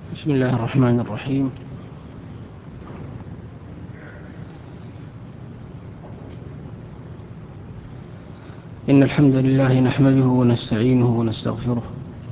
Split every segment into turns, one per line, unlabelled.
بسم الله الرحمن الرحيم. إن الحمد لله نحمده ونستعينه ونستغفره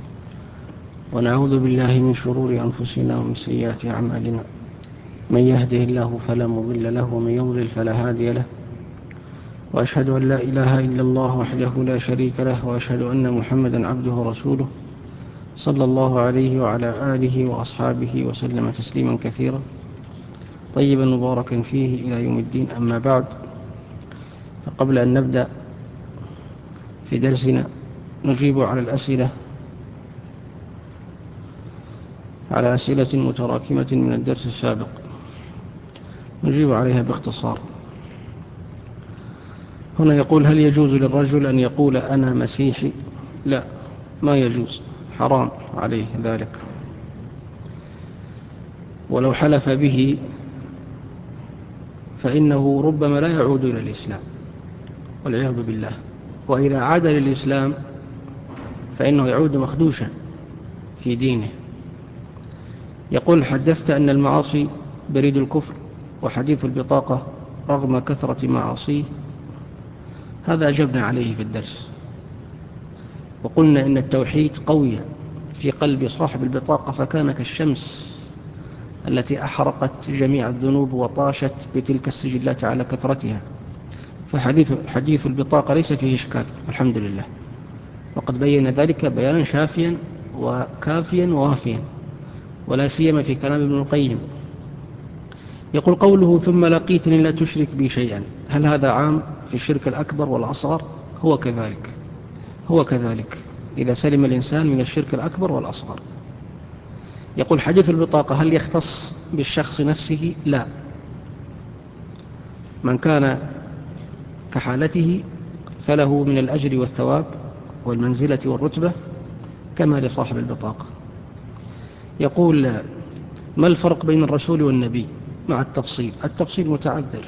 ونعوذ بالله من شرور أنفسنا ومن سيئات أعمالنا. من يهده الله فلا مضل له ومن يضلل فلا هادي له، وأشهد أن لا إله إلا الله وحده لا شريك له، وأشهد أن محمدا عبده ورسوله صلى الله عليه وعلى آله وأصحابه وسلم تسليما كثيرا طيبا مباركا فيه إلى يوم الدين. أما بعد، فقبل أن نبدأ في درسنا نجيب على أسئلة متراكمة من الدرس السابق، نجيب عليها باختصار. هنا يقول: هل يجوز للرجل أن يقول أنا مسيحي؟ لا، ما يجوز، حرام عليه ذلك، ولو حلف به فإنه ربما لا يعود إلى الإسلام والعياذ بالله، وإذا عاد للإسلام فإنه يعود مخدوشا في دينه. يقول: حدثت أن المعاصي بريد الكفر وحديث البطاقة رغم كثرة معاصيه. هذا أجبنا عليه في الدرس، وقلنا إن التوحيد قوي في قلب صاحب البطاقة، فكان كالشمس التي أحرقت جميع الذنوب وطاشت بتلك السجلات على كثرتها. فحديث البطاقة ليس فيه إشكال الحمد لله، وقد بين ذلك بيانا شافيا وكافيا ووافيا، ولا سيما في كلام ابن القيم. يقول: قوله ثم لقيتني لا تشرك بي شيئا، هل هذا عام في الشرك الأكبر والأصغر؟ هو كذلك إذا سلم الإنسان من الشرك الأكبر والأصغر. يقول: حديث البطاقة هل يختص بالشخص نفسه؟ لا، من كان كحالته فله من الأجر والثواب والمنزلة والرتبة كما لصاحب البطاقة. يقول: ما الفرق بين الرسول والنبي مع التفصيل؟ التفصيل متعذر،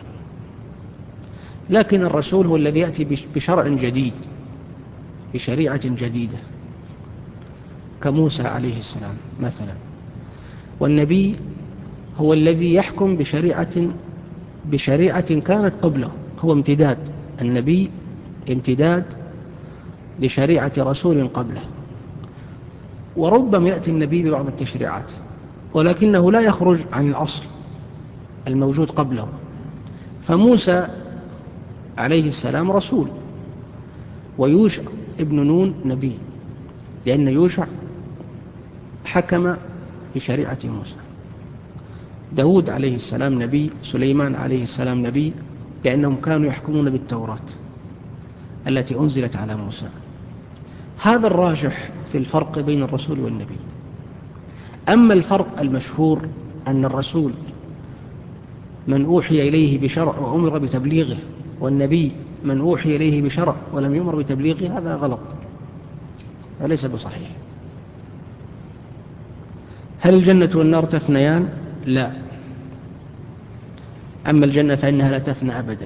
لكن الرسول هو الذي يأتي بشرع جديد، بشريعة جديدة كموسى عليه السلام مثلا، والنبي هو الذي يحكم بشريعة كانت قبله، هو امتداد، النبي امتداد لشريعة رسول قبله. وربما يأتي النبي ببعض التشريعات، ولكنه لا يخرج عن الأصل الموجود قبله. فموسى عليه السلام رسول، ويوشع ابن نون نبي، لأن يوشع حكم بشريعة موسى. داود عليه السلام نبي، سليمان عليه السلام نبي، لأنهم كانوا يحكمون بالتوراة التي أنزلت على موسى. هذا الراجح في الفرق بين الرسول والنبي. أما الفرق المشهور أن الرسول من أوحي إليه بشرع وأمر بتبليغه، والنبي من أوحي إليه بشرع ولم يؤمر بتبليغه، هذا غلط، وليس بصحيح. هل الجنة والنار تفنيان؟ لا، أما الجنة فإنها لا تفنى أبدا،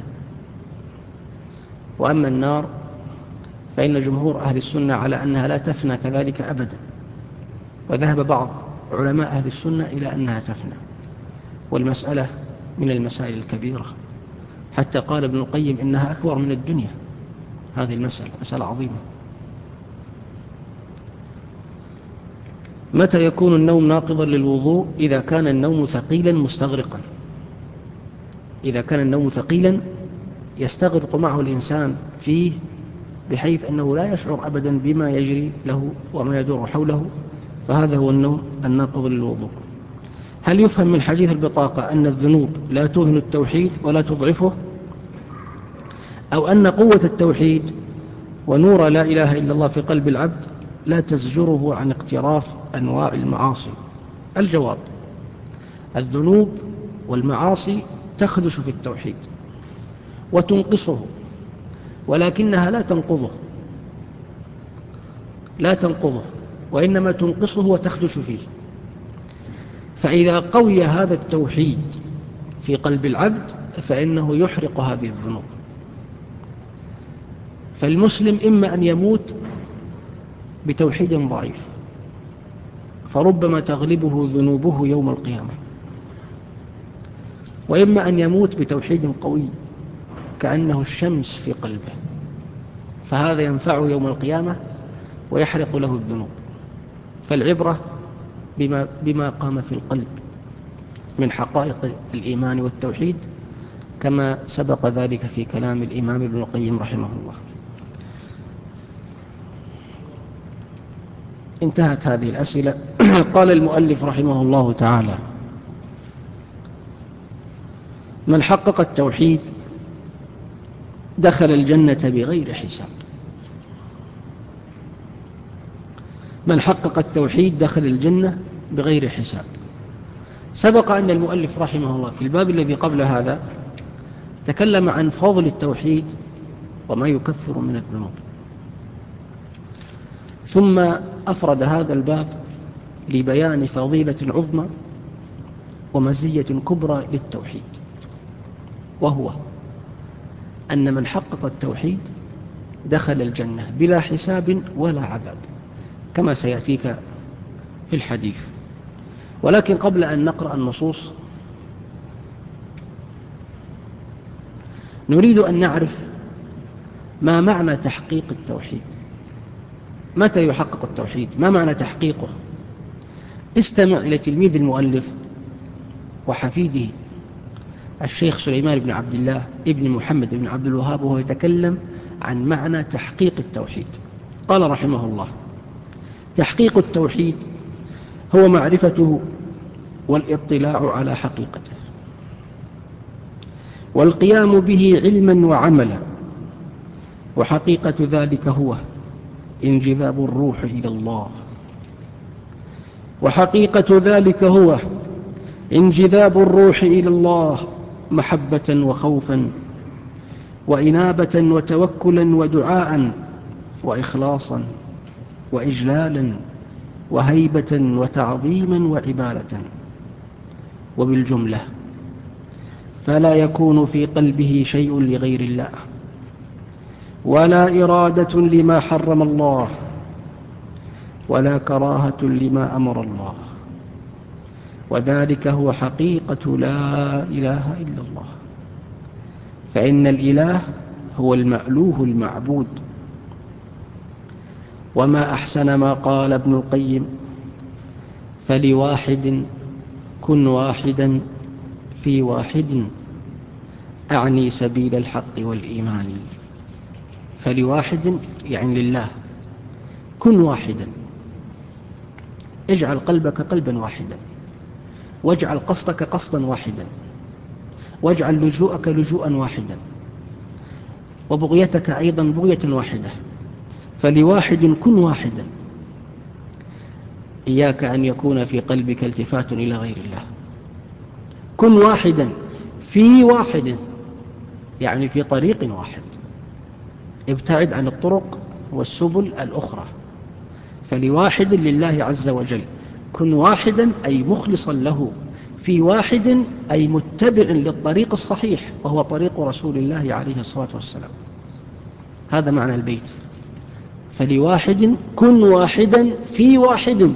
وأما النار فإن جمهور أهل السنة على أنها لا تفنى كذلك أبدا، وذهب بعض علماء أهل السنة إلى أنها تفنى، والمسألة من المسائل الكبيرة، حتى قال ابن القيم إنها أكبر من الدنيا. هذه المسألة مسألة عظيمة. متى يكون النوم ناقضا للوضوء؟ إذا كان النوم ثقيلا مستغرقا. إذا كان النوم ثقيلا يستغرق معه الإنسان فيه، بحيث أنه لا يشعر أبدا بما يجري له وما يدور حوله، فهذا هو النوم الناقض للوضوء. هل يفهم من حديث البطاقة أن الذنوب لا تهن التوحيد ولا تضعفه، أو أن قوة التوحيد ونور لا إله إلا الله في قلب العبد لا تزجره عن اقتراف أنواع المعاصي؟ الجواب: الذنوب والمعاصي تخدش في التوحيد وتنقصه، ولكنها لا تنقضه، وإنما تنقصه وتخدش فيه. فإذا قوي هذا التوحيد في قلب العبد فإنه يحرق هذه الذنوب. فالمسلم إما أن يموت بتوحيد ضعيف، فربما تغلبه ذنوبه يوم القيامة، وإما أن يموت بتوحيد قوي كأنه الشمس في قلبه، فهذا ينفعه يوم القيامة ويحرق له الذنوب. فالعبرة بما قام في القلب من حقائق الإيمان والتوحيد، كما سبق ذلك في كلام الإمام ابن القيم رحمه الله. انتهت هذه الأسئلة. قال المؤلف رحمه الله تعالى: من حقق التوحيد دخل الجنة بغير حساب. من حقق التوحيد دخل الجنة بغير حساب. سبق أن المؤلف رحمه الله في الباب الذي قبل هذا تكلم عن فضل التوحيد وما يكفر من الذنوب، ثم أفرد هذا الباب لبيان فضيلة عظمى ومزية كبرى للتوحيد، وهو أن من حقق التوحيد دخل الجنة بلا حساب ولا عذاب، كما سيأتيك في الحديث. ولكن قبل أن نقرأ النصوص نريد أن نعرف ما معنى تحقيق التوحيد. متى يحقق التوحيد؟ ما معنى تحقيقه؟ استمع إلى تلميذ المؤلف وحفيده الشيخ سليمان بن عبد الله ابن محمد بن عبد الوهاب وهو يتكلم عن معنى تحقيق التوحيد. قال رحمه الله: تحقيق التوحيد هو معرفته والاطلاع على حقيقته والقيام به علما وعملا، وحقيقة ذلك هو انجذاب الروح إلى الله، وحقيقة ذلك هو انجذاب الروح إلى الله محبة وخوفا وإنابة وتوكلا ودعاء وإخلاصا وإجلالا وهيبة وتعظيما وعبادة. وبالجملة فلا يكون في قلبه شيء لغير الله، ولا إرادة لما حرم الله، ولا كراهة لما أمر الله، وذلك هو حقيقة لا إله إلا الله. فإن الإله هو المألوه المعبود. وما أحسن ما قال ابن القيم: فلواحد كن واحدا في واحد، أعني سبيل الحق والإيمان. فلواحد يعني لله، كن واحدا، اجعل قلبك قلبا واحدا، واجعل قصدك قصدا واحدا، واجعل لجوءك لجوءا واحدا، وبغيتك أيضا بغية واحدة. فلواحد كن واحدا، إياك أن يكون في قلبك التفات إلى غير الله. كن واحدا في واحد، يعني في طريق واحد، ابتعد عن الطرق والسبل الأخرى. فلواحد لله عز وجل، كن واحدا أي مخلصا له، في واحد أي متبع للطريق الصحيح وهو طريق رسول الله عليه الصلاة والسلام. هذا معنى البيت: فلواحد كن واحدا في واحد.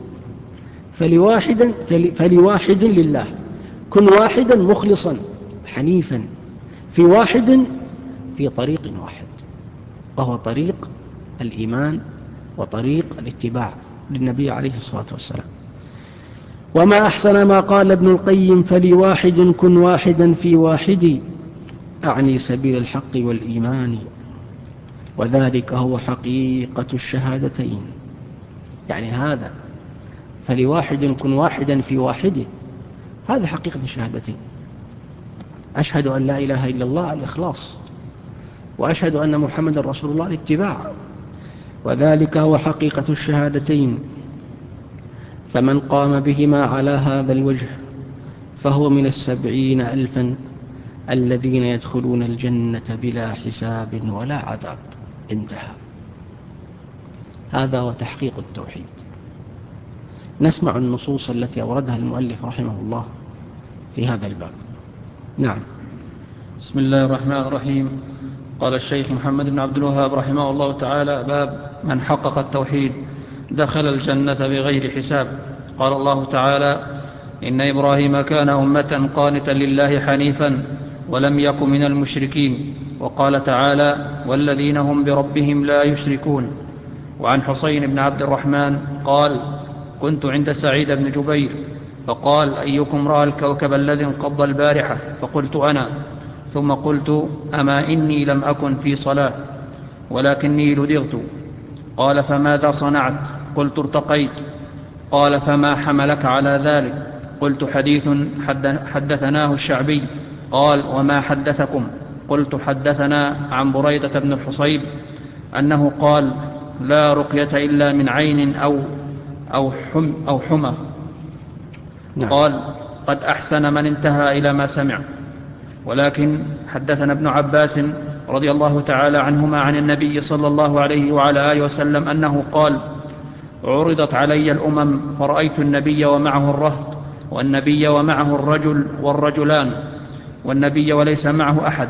فلواحد لله، كن واحدا مخلصا حنيفا، في واحد في طريق واحد، وهو طريق الإيمان وطريق الاتباع للنبي عليه الصلاة والسلام. وما أحسن ما قال ابن القيم: فلواحد كن واحدا في واحد، أعني سبيل الحق والإيمان، وذلك هو حقيقة الشهادتين. يعني هذا فلواحد كن واحدا في واحد، هذا حقيقة الشهادتين: أشهد أن لا إله إلا الله الإخلاص، وأشهد أن محمد رسول الله الاتباع، وذلك هو حقيقة الشهادتين. فمن قام بهما على هذا الوجه فهو من 70,000 الذين يدخلون الجنة بلا حساب ولا عذاب. انتهى. هذا هو تحقيق التوحيد. نسمع النصوص التي أوردها المؤلف رحمه الله في هذا الباب. نعم.
بسم الله الرحمن الرحيم. قال الشيخ محمد بن عبد الوهاب رحمه الله تعالى: باب من حقق التوحيد دخل الجنة بغير حساب. قال الله تعالى: إن إبراهيم كان أمة قانتا لله حنيفا ولم يك من المشركين. وقال تعالى: والذين هم بربهم لا يشركون. وعن حسين بن عبد الرحمن قال: كنت عند سعيد بن جبير فقال: أيكم رأى الكوكب الذي انقض البارحة؟ فقلت: أنا. ثم قلت: أما إني لم أكن في صلاة ولكني لدغت. قال: فماذا صنعت؟ قلت: ارتقيت. قال: فما حملك على ذلك؟ قلت: حديث حدثناه الشعبي. قال: وما حدثكم؟ قلت: حدثنا عن بريدة بن الحصيب أنه قال: لا رقية إلا من عين أو حمى.
نعم.
قال: قد أحسن من انتهى إلى ما سمع. ولكن حدثنا ابن عباس رضي الله تعالى عنهما عن النبي صلى الله عليه وعلى آله وسلم أنه قال: عرضت علي الأمم فرأيت النبي ومعه الرهط، والنبي ومعه الرجل والرجلان، والنبي وليس معه أحد،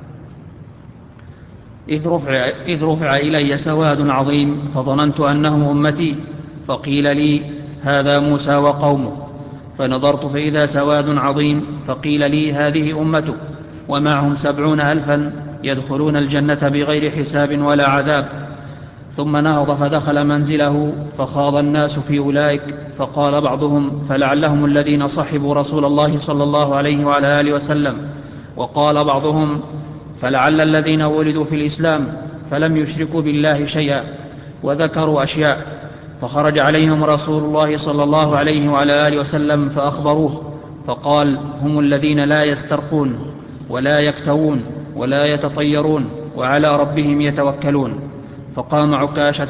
إذ رفع إلي سواد عظيم فظننت أنهم أمتي، فقيل لي: هذا موسى وقومه. فنظرت فإذا سواد عظيم، فقيل لي: هذه أمته ومعهم 70,000 يدخلون الجنة بغير حساب ولا عذاب. ثم نهض فدخل منزله فخاض الناس في أولئك، فقال بعضهم: فلعلهم الذين صحبوا رسول الله صلى الله عليه وعلى آله وسلم. وقال بعضهم: فلعل الذين ولدوا في الإسلام فلم يشركوا بالله شيئا. وذكروا أشياء. فخرج عليهم رسول الله صلى الله عليه وعلى آله وسلم فأخبروه، فقال: هم الذين لا يسترقون ولا يكتوون ولا يتطيرون وعلى ربهم يتوكلون. فقام عكاشة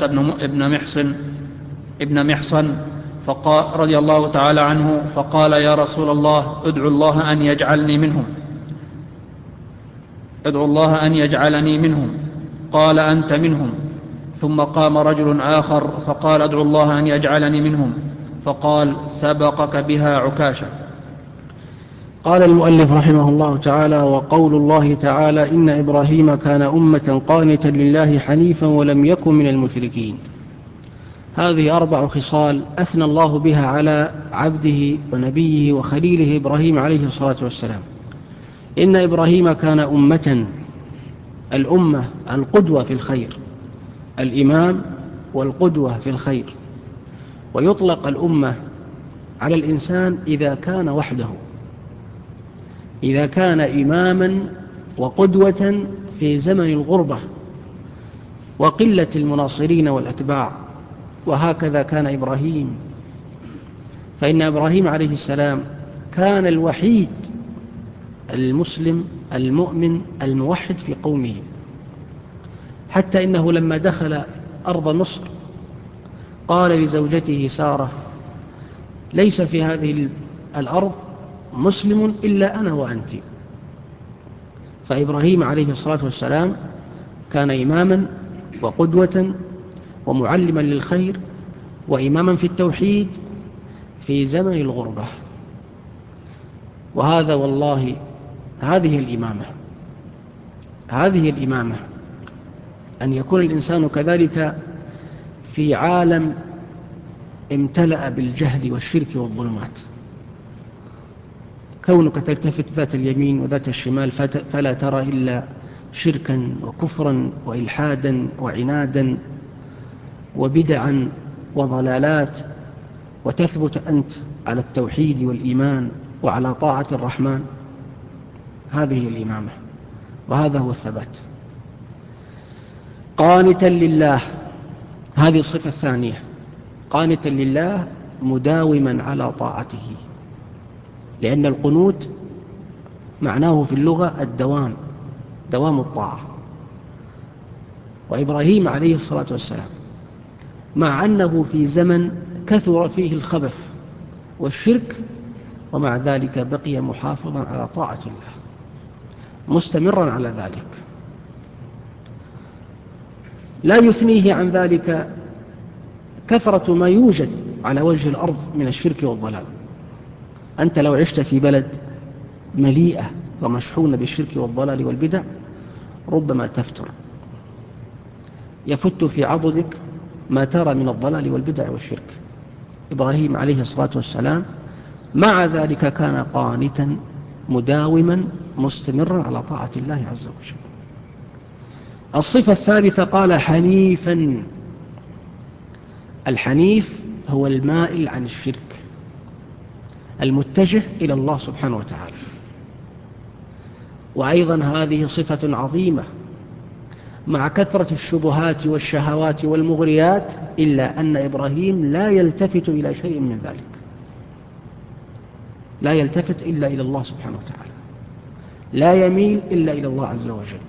ابن محصن رضي الله تعالى عنه فقال: يا رسول الله، ادعو الله أن يجعلني منهم. قال: أنت منهم. ثم قام رجل آخر فقال: ادعو الله أن يجعلني منهم. فقال: سبقك بها عكاشة.
قال المؤلف رحمه الله تعالى: وقول الله تعالى: إن إبراهيم كان أمة قانتا لله حنيفا ولم يكن من المشركين. هذه 4 خصال أثنى الله بها على عبده ونبيه وخليله إبراهيم عليه الصلاة والسلام. إن إبراهيم كان أمة، الأمة القدوة في الخير، الإمام والقدوة في الخير. ويطلق الأمة على الإنسان إذا كان وحده، إذا كان إماما وقدوة في زمن الغربة وقلة المناصرين والأتباع. وهكذا كان إبراهيم، فإن إبراهيم عليه السلام كان الوحيد المسلم المؤمن الموحد في قومه، حتى إنه لما دخل أرض مصر قال لزوجته سارة: ليس في هذه الأرض مسلم إلا أنا وأنت. فإبراهيم عليه الصلاة والسلام كان إماما وقدوة ومعلما للخير وإماما في التوحيد في زمن الغربة. وهذا والله هذه الإمامة أن يكون الإنسان كذلك في عالم امتلأ بالجهل والشرك والظلمات، كونك تلتفت ذات اليمين وذات الشمال فلا ترى إلا شركا وكفرا وإلحادا وعنادا وبدعا وضلالات، وتثبت أنت على التوحيد والإيمان وعلى طاعة الرحمن. هذه الإمامة وهذا هو الثبات. قانتا لله، هذه الصفة الثانية، قانتا لله مداوما على طاعته، لأن القنوت معناه في اللغة الدوام، دوام الطاعة. وإبراهيم عليه الصلاة والسلام مع أنه في زمن كثر فيه الخبث والشرك، ومع ذلك بقي محافظا على طاعة الله، مستمرا على ذلك، لا يثنيه عن ذلك كثرة ما يوجد على وجه الأرض من الشرك والضلال. أنت لو عشت في بلد مليئة ومشحونة بالشرك والضلال والبدع ربما تفتر، يفت في عضدك ما ترى من الضلال والبدع والشرك. إبراهيم عليه الصلاة والسلام مع ذلك كان قانتا مداوما مستمرا على طاعة الله عز وجل. الصفة الثالثة قال حنيفا. الحنيف هو المائل عن الشرك المتجه إلى الله سبحانه وتعالى. وأيضا هذه صفة عظيمة مع كثرة الشبهات والشهوات والمغريات، إلا أن إبراهيم لا يلتفت إلى شيء من ذلك، لا يلتفت إلا إلى الله سبحانه وتعالى، لا يميل إلا إلى الله عز وجل.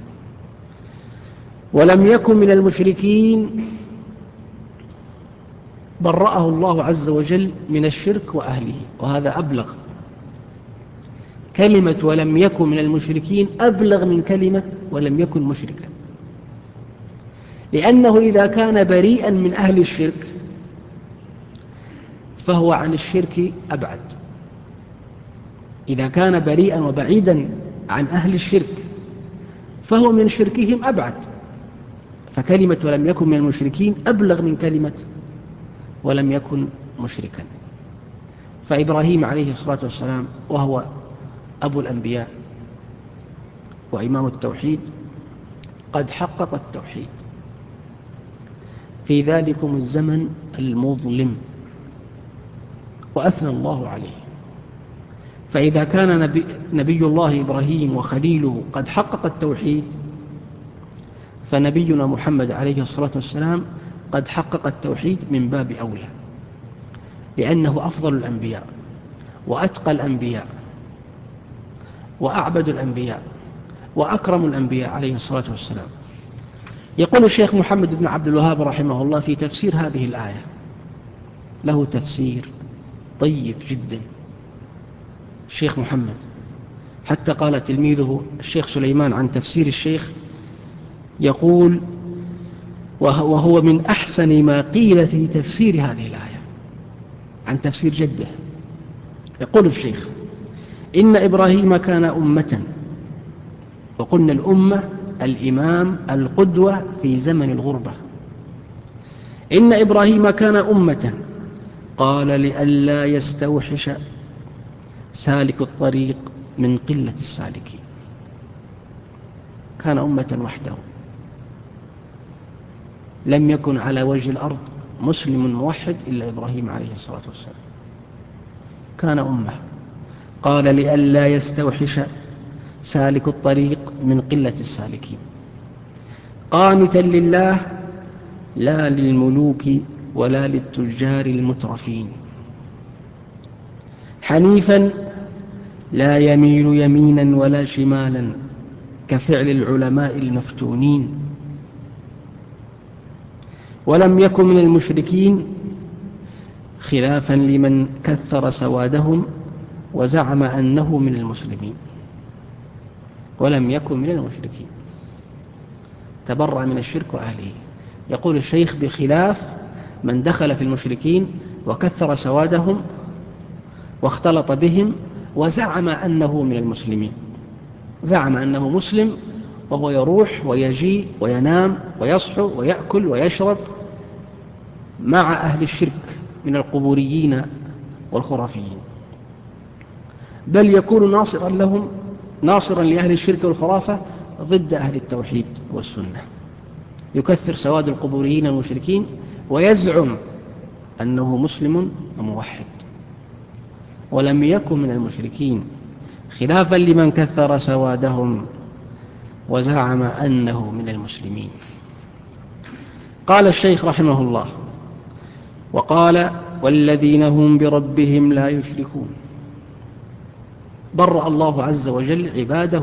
ولم يكن من المشركين، برأه الله عز وجل من الشرك وأهله، وهذا أبلغ. كلمة ولم يكن من المشركين أبلغ من كلمة ولم يكن مشركا، لأنه إذا كان بريئا من أهل الشرك فهو عن الشرك أبعد. إذا كان بريئا وبعيدا عن أهل الشرك فهو من شركهم أبعد. فكلمة ولم يكن من المشركين أبلغ من كلمة ولم يكن مشركا. فإبراهيم عليه الصلاة والسلام وهو أبو الأنبياء وإمام التوحيد قد حقق التوحيد في ذلكم الزمن المظلم، وأثنى الله عليه. فإذا كان نبي الله إبراهيم وخليله قد حقق التوحيد، فنبينا محمد عليه الصلاة والسلام قد حقق التوحيد من باب أولى، لأنه أفضل الأنبياء وأتقى الأنبياء وأعبد الأنبياء وأكرم الأنبياء عليه الصلاة والسلام. يقول الشيخ محمد بن عبد الوهاب رحمه الله في تفسير هذه الآية، له تفسير طيب جدا الشيخ محمد، حتى قال تلميذه الشيخ سليمان عن تفسير الشيخ، يقول وهو من أحسن ما قيل في تفسير هذه الآية عن تفسير جده. يقول الشيخ إن إبراهيم كان أمة، وقلنا الأمة الإمام القدوة في زمن الغربة. إن إبراهيم كان أمة، قال لئلا يستوحش سالك الطريق من قلة السالكين. كان أمة وحده، لم يكن على وجه الأرض مسلم موحد إلا إبراهيم عليه الصلاة والسلام، كان أمة. قال لئلا يستوحش سالك الطريق من قلة السالكين، قانتا لله لا للملوك ولا للتجار المترفين، حنيفا لا يميل يمينا ولا شمالا كفعل العلماء المفتونين، ولم يكن من المشركين خلافا لمن كثر سوادهم وزعم أنه من المسلمين. ولم يكن من المشركين، تبرأ من الشرك وأهله. يقول الشيخ بخلاف من دخل في المشركين وكثر سوادهم واختلط بهم وزعم أنه من المسلمين، زعم أنه مسلم وهو يروح ويجي وينام ويصحو ويأكل ويشرب مع أهل الشرك من القبوريين والخرافيين، بل يكون ناصرا لهم، ناصرا لأهل الشرك والخرافة ضد أهل التوحيد والسنة. يكثر سواد القبوريين والمشركين ويزعم أنه مسلم وموحد. ولم يكن من المشركين خلافا لمن كثر سوادهم وزعم أنه من المسلمين. قال الشيخ رحمه الله وقال والذين هم بربهم لا يشركون. برأ الله عز وجل عباده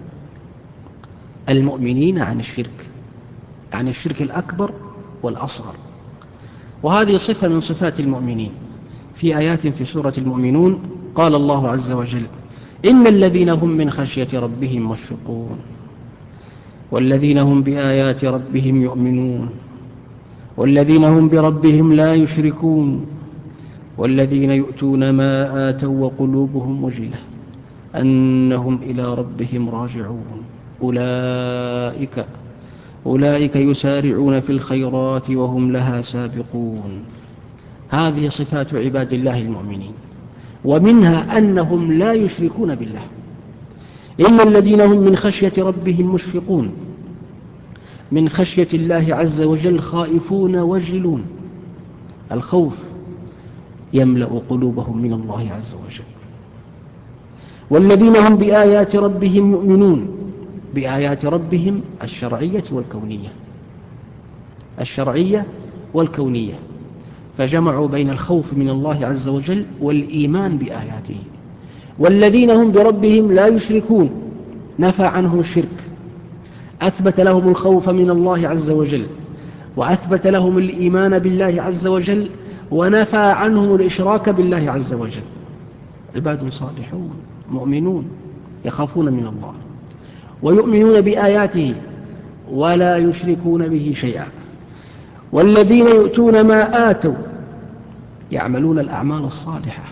المؤمنين عن الشرك، عن الشرك الأكبر والأصغر، وهذه صفة من صفات المؤمنين. في آيات في سورة المؤمنون قال الله عز وجل إن الذين هم من خشية ربهم مشفقون والذين هم بآيات ربهم يؤمنون والذين هم بربهم لا يشركون والذين يؤتون ما آتوا وقلوبهم وجلة أنهم إلى ربهم راجعون أولئك يسارعون في الخيرات وهم لها سابقون. هذه صفات عباد الله المؤمنين، ومنها أنهم لا يشركون بالله. إن الذين هم من خشية ربهم مشفقون، من خشية الله عز وجل خائفون وجلون. الخوف يملأ قلوبهم من الله عز وجل. والذين هم بآيات ربهم يؤمنون، بآيات ربهم الشرعية والكونية، الشرعية والكونية، فجمعوا بين الخوف من الله عز وجل والإيمان بآياته. والذين هم بربهم لا يشركون، نفى عنهم الشرك، أثبت لهم الخوف من الله عز وجل، وأثبت لهم الإيمان بالله عز وجل، ونفى عنهم الإشراك بالله عز وجل. عباد صالحون مؤمنون يخافون من الله ويؤمنون بآياته ولا يشركون به شيئا. والذين يؤتون ما آتوا يعملون الأعمال الصالحة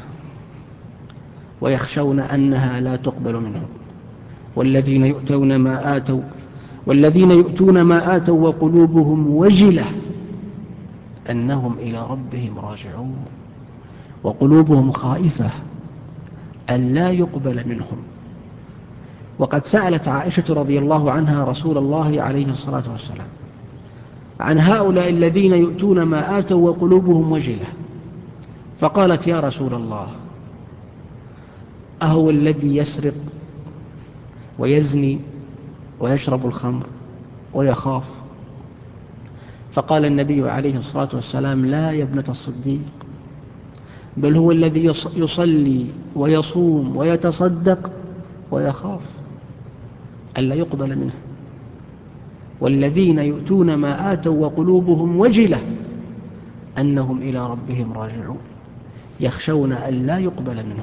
ويخشون أنها لا تقبل منهم. والذين يؤتون ما آتوا وقلوبهم وجلة أنهم إلى ربهم راجعون، وقلوبهم خائفة أن لا يقبل منهم. وقد سألت عائشة رضي الله عنها رسول الله عليه الصلاة والسلام عن هؤلاء الذين يؤتون ما آتوا وقلوبهم وجلة، فقالت: يا رسول الله، أهو الذي يسرق ويزني ويشرب الخمر ويخاف؟ فقال النبي عليه الصلاة والسلام: لا يا ابنة الصديق، بل هو الذي يصلي ويصوم ويتصدق ويخاف ألا يقبل منه. والذين يؤتون ما آتوا وقلوبهم وجلة أنهم إلى ربهم راجعون، يخشون أن لا يقبل منهم.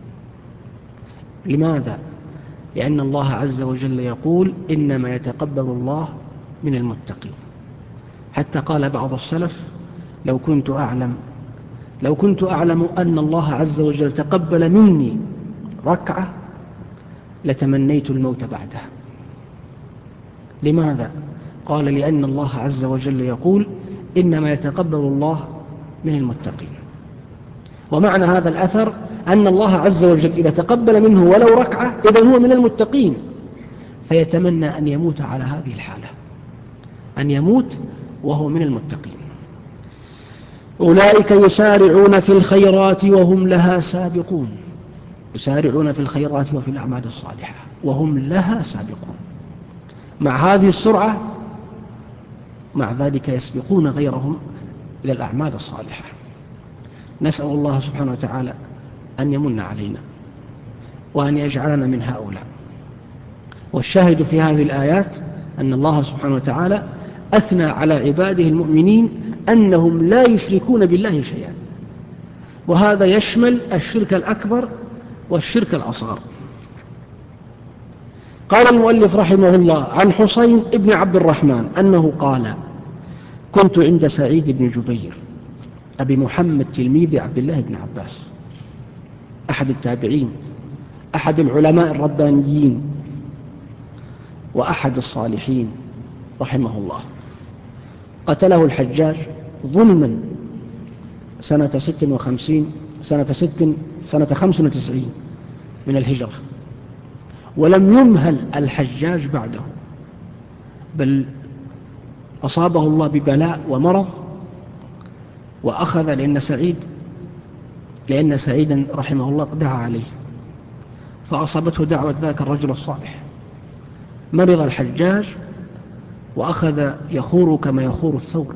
لماذا؟ لأن الله عز وجل يقول: إنما يتقبل الله من المتقين. حتى قال بعض السلف: لو كنت أعلم أن الله عز وجل تقبل مني ركعة لتمنيت الموت بعدها. لماذا؟ قال: لأن الله عز وجل يقول: إنما يتقبل الله من المتقين. ومعنى هذا الأثر أن الله عز وجل إذا تقبل منه ولو ركعة إذن هو من المتقين، فيتمنى أن يموت على هذه الحالة، أن يموت وهو من المتقين. أولئك يسارعون في الخيرات وهم لها سابقون، يسارعون في الخيرات وفي الأعمال الصالحة وهم لها سابقون. مع هذه السرعة مع ذلك يسبقون غيرهم إلى الأعمال الصالحة. نسأل الله سبحانه وتعالى أن يمن علينا وأن يجعلنا من هؤلاء. والشاهد في هذه الآيات أن الله سبحانه وتعالى أثنى على عباده المؤمنين أنهم لا يشركون بالله شيئا، وهذا يشمل الشرك الأكبر والشرك الأصغر. قال المؤلف رحمه الله عن حسين ابن عبد الرحمن أنه قال: كنت عند سعيد بن جبير أبي محمد تلميذ عبد الله بن عباس، أحد التابعين، أحد العلماء الربانيين، وأحد الصالحين رحمه الله. قتله الحجاج ظلما سنة 95 من الهجرة، ولم يمهل الحجاج بعده، بل أصابه الله ببلاء ومرض، وأخذ لأن سعيدا رحمه الله دعا عليه، فأصابته دعوة ذاك الرجل الصالح. مرض الحجاج وأخذ يخور كما يخور الثور،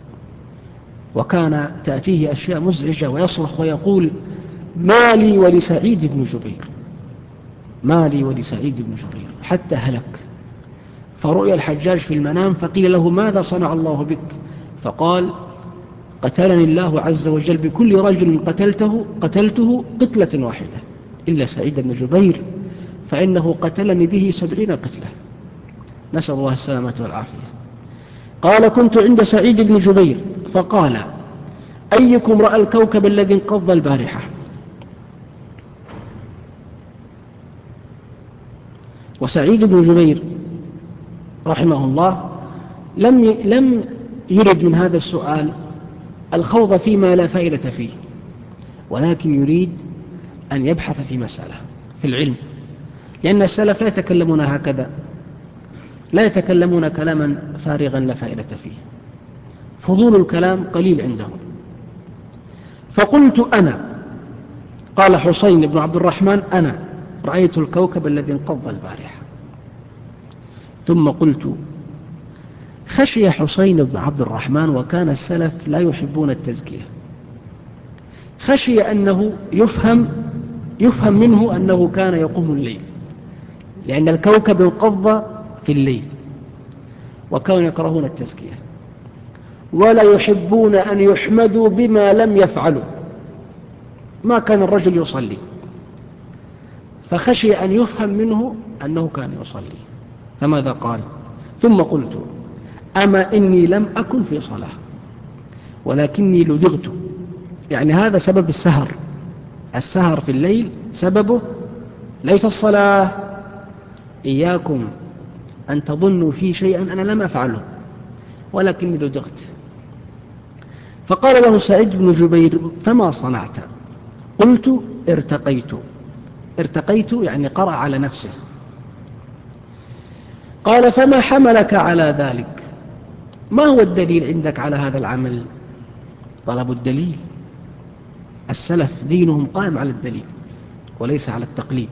وكان تأتيه أشياء مزعجة ويصرخ ويقول: ما لي ولسعيد بن جبير، ما لي ولسعيد بن جبير، حتى هلك. فرؤي الحجاج في المنام فقيل له: ماذا صنع الله بك؟ فقال: قتلني الله عز وجل بكل رجل قتلته قتلة واحدة إلا سعيد بن جبير، فإنه قتلني به 70 قتلة. نسأل الله السلامة والعافية. قال: كنت عند سعيد بن جبير فقال: أيكم رأى الكوكب الذي انقض البارحة؟ وسعيد بن جبير رحمه الله لم يرد من هذا السؤال الخوض فيما لا فائدة فيه، ولكن يريد أن يبحث في مسألة في العلم، لأن السلف لا يتكلمون هكذا، لا يتكلمون كلاما فارغا لا فائدة فيه، فضول الكلام قليل عندهم. فقلت أنا، قال حسين بن عبد الرحمن: أنا رأيت الكوكب الذي انقض البارحة. ثم قلت: خشي حسين بن عبد الرحمن، وكان السلف لا يحبون التزكية، خشي أنه يفهم منه أنه كان يقوم الليل، لأن الكوكب انقض في الليل، وكانوا يكرهون التزكية ولا يحبون أن يحمدوا بما لم يفعلوا. ما كان الرجل يصلي، فخشي أن يفهم منه أنه كان يصلي، فماذا قال؟ ثم قلت: أما إني لم أكن في صلاة ولكني لدغت. يعني هذا سبب السهر في الليل سببه ليس الصلاة. إياكم أن تظنوا في شيئا أنا لم أفعله، ولكني لدغت. فقال له سعيد بن جبير: فما صنعت؟ قلت: ارتقيت يعني قرأ على نفسه. قال: فما حملك على ذلك؟ ما هو الدليل عندك على هذا العمل؟ طلب الدليل. السلف دينهم قائم على الدليل وليس على التقليد.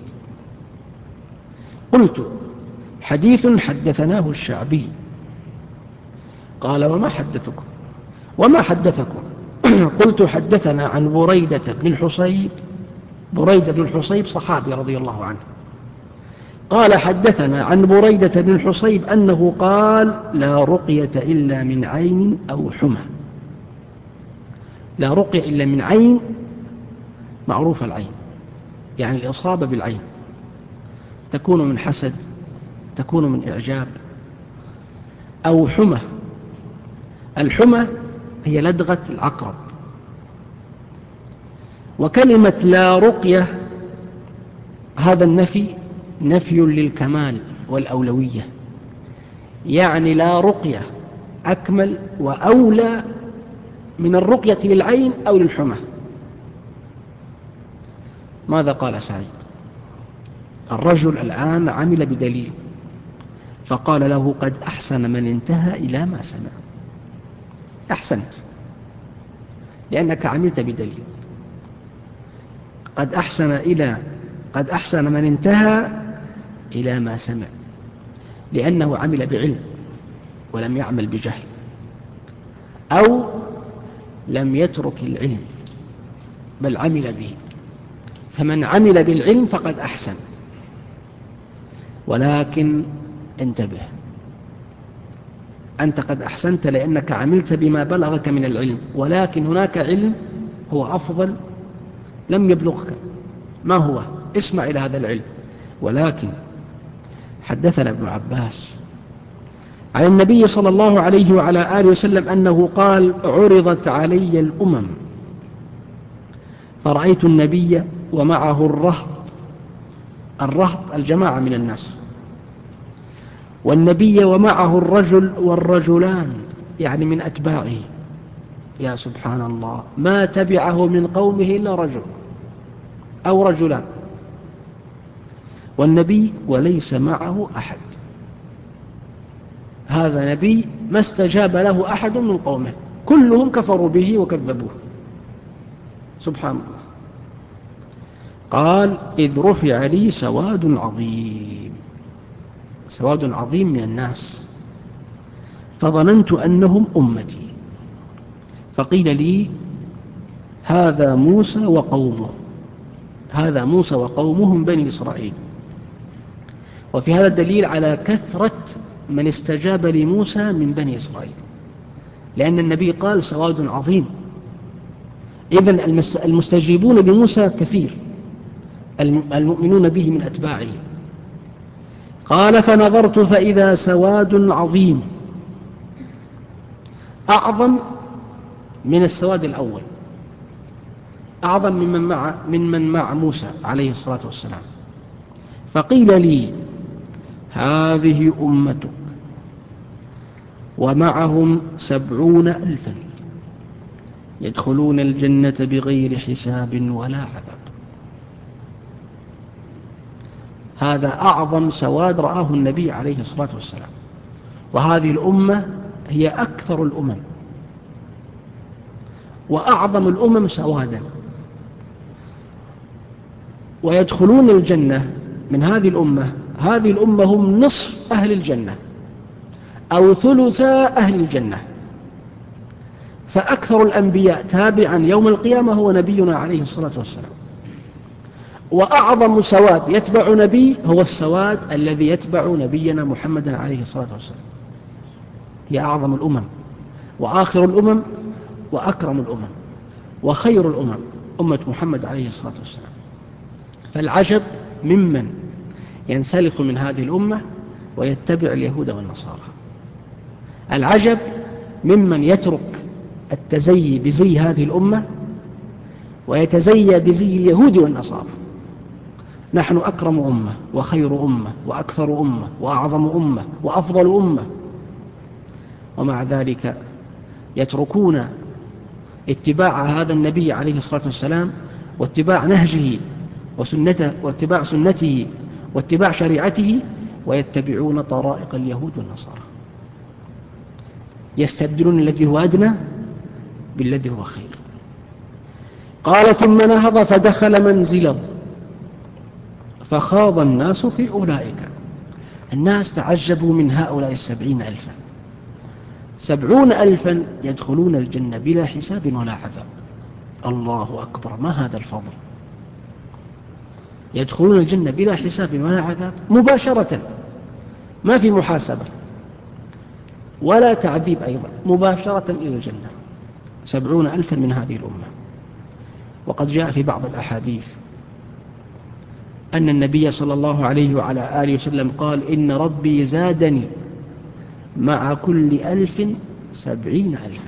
قلت: حديث حدثناه الشعبي. قال: وما حدثكم؟ قلت: حدثنا عن بريدة بن الحصيب صحابي رضي الله عنه. قال: حدثنا عن بريدة بن الحصيب أنه قال: لا رقية إلا من عين أو حمى. لا رقية إلا من عين، معروف العين، يعني الإصابة بالعين، تكون من حسد، تكون من إعجاب، أو حمى. الحمى هي لدغة العقرب. وكلمة لا رقية هذا نفي للكمال والأولوية، يعني لا رقية أكمل وأولى من الرقية للعين أو للحمى. ماذا قال سعيد؟ الرجل الآن عمل بدليل، فقال له: قد أحسن من انتهى إلى ما سمع. أحسنت، لأنك عملت بدليل. قد أحسن من انتهى إلى ما سمع، لأنه عمل بعلم ولم يعمل بجهل، أو لم يترك العلم بل عمل به. فمن عمل بالعلم فقد أحسن. ولكن انتبه، أنت قد أحسنت لأنك عملت بما بلغك من العلم، ولكن هناك علم هو أفضل لم يبلغك. ما هو؟ اسمع إلى هذا العلم. ولكن حدثنا ابن عباس عن النبي صلى الله عليه وعلى آله وسلم أنه قال: عرضت علي الأمم فرأيت النبي ومعه الرهط الجماعة من الناس، والنبي ومعه الرجل والرجلان، يعني من أتباعه. يا سبحان الله، ما تبعه من قومه إلا رجل أو رجلان، والنبي وليس معه أحد. هذا نبي ما استجاب له أحد من قومه، كلهم كفروا به وكذبوه. سبحان الله. قال: إذ رفع لي سواد عظيم من الناس، فظننت أنهم أمتي، فقيل لي: هذا موسى وقومهم بني إسرائيل. وفي هذا الدليل على كثرة من استجاب لموسى من بني إسرائيل، لأن النبي قال: سواد عظيم. إذن المستجيبون لموسى كثير، المؤمنون به من أتباعه. قال: فنظرت فإذا سواد عظيم أعظم من السواد الأول، أعظم ممن مع موسى عليه الصلاة والسلام. فقيل لي: هذه أمتك. ومعهم 70,000 يدخلون الجنة بغير حساب ولا عذاب. هذا أعظم سواد رآه النبي عليه الصلاة والسلام، وهذه الأمة هي أكثر الأمم وأعظم الأمم سوادا، ويدخلون الجنة من هذه الأمة. هذه الأمة هم نصف أهل الجنة أو ثلثا أهل الجنة، فأكثر الأنبياء تابعا يوم القيامة هو نبينا عليه الصلاة والسلام، وأعظم سواد يتبع نبي هو السواد الذي يتبع نبينا محمد عليه الصلاة والسلام. هي أعظم الأمم وآخر الأمم وأكرم الأمم وخير الأمم أمة محمد عليه الصلاة والسلام. فالعجب ممن ينسلخ من هذه الأمة ويتبع اليهود والنصارى، العجب ممن يترك التزيي بزي هذه الأمة ويتزيى بزي اليهود والنصارى. نحن أكرم أمة وخير أمة وأكثر أمة وأعظم أمة وأفضل أمة، ومع ذلك يتركون اتباع هذا النبي عليه الصلاة والسلام واتباع نهجه وسنته واتباع سنته واتباع شريعته، ويتبعون طرائق اليهود والنصارى، يستبدلون الذي هو أدنى بالذي هو خير. قال ثم نهض فدخل منزله فخاض الناس في أولئك. الناس تعجبوا من هؤلاء 70,000. 70,000 يدخلون الجنة بلا حساب ولا عذاب. الله أكبر، ما هذا الفضل! يدخلون الجنة بلا حساب ولا عذاب مباشرة، ما في محاسبة ولا تعذيب، أيضا مباشرة إلى الجنة. 70,000 من هذه الأمة. وقد جاء في بعض الأحاديث أن النبي صلى الله عليه وعلى آله وسلم قال: إن ربي زادني مع كل 1000 70,000.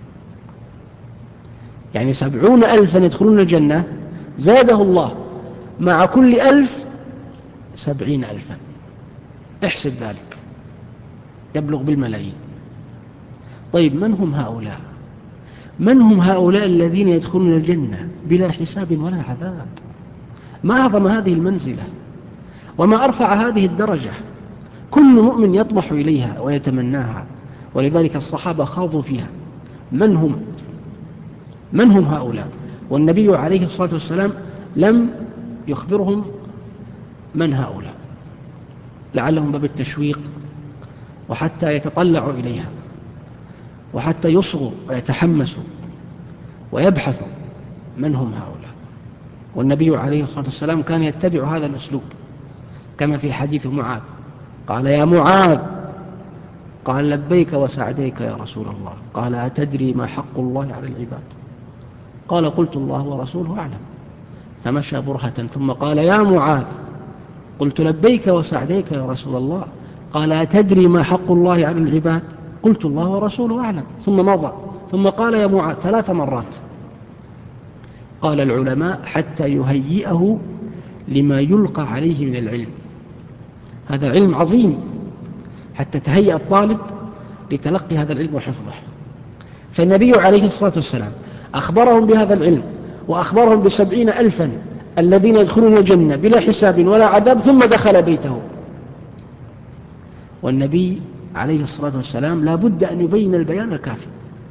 يعني 70,000 يدخلون الجنة، زاده الله مع كل 1000 70,000. احسب ذلك، يبلغ بالملايين. طيب من هم هؤلاء؟ من هم هؤلاء الذين يدخلون الجنة بلا حساب ولا عذاب؟ ما أعظم هذه المنزلة وما أرفع هذه الدرجة، كل مؤمن يطمح إليها ويتمناها، ولذلك الصحابة خاضوا فيها. من هم هؤلاء؟ والنبي عليه الصلاة والسلام لم يخبرهم من هؤلاء، لعلهم باب التشويق وحتى يتطلعوا إليها وحتى يصغوا ويتحمسوا ويبحثوا من هم هؤلاء. والنبي عليه الصلاة والسلام كان يتبع هذا الأسلوب، كما في حديث معاذ قال: يا معاذ، قال: لبيك وسعديك يا رسول الله. قال: أتدري ما حق الله على العباد؟ قال: قلت الله ورسوله أعلم. فمشى برهة ثم قال: يا معاذ، قلت: لبيك وسعديك يا رسول الله. قال: أتدري ما حق الله على العباد؟ قلت: الله ورسوله أعلم. ثم مضى ثم قال: يا معاذ 3 مرات. قال العلماء: حتى يهيئه لما يلقى عليه من العلم. هذا علم عظيم، حتى تهيئ الطالب لتلقي هذا العلم وحفظه. فالنبي عليه الصلاة والسلام أخبرهم بهذا العلم، وأخبرهم ب70,000 الذين يدخلون الجنة بلا حساب ولا عذاب، ثم دخل بيته. والنبي عليه الصلاة والسلام لا بد أن يبين البيان الكافي،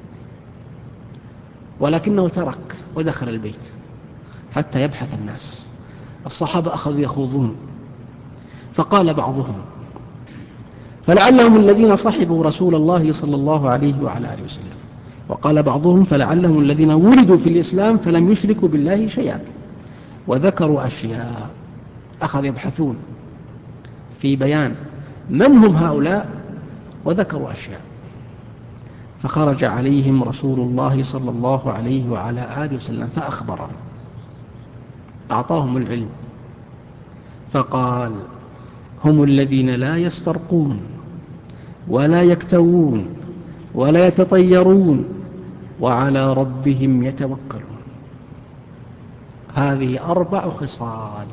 ولكنه ترك ودخل البيت حتى يبحث الناس. الصحابة أخذوا يخوضون، فقال بعضهم: فلعلهم الذين صحبوا رسول الله صلى الله عليه وعلى آله وسلم. وقال بعضهم: فلعلهم الذين ولدوا في الإسلام فلم يشركوا بالله شيئا. وذكروا أشياء، أخذوا يبحثون في بيان من هم هؤلاء، وذكروا أشياء. فخرج عليهم رسول الله صلى الله عليه وعلى آله وسلم فأخبرهم، أعطاهم العلم، فقال: هم الذين لا يسترقون ولا يكتوون ولا يتطيرون وعلى ربهم يتوكلون. هذه 4 خصال،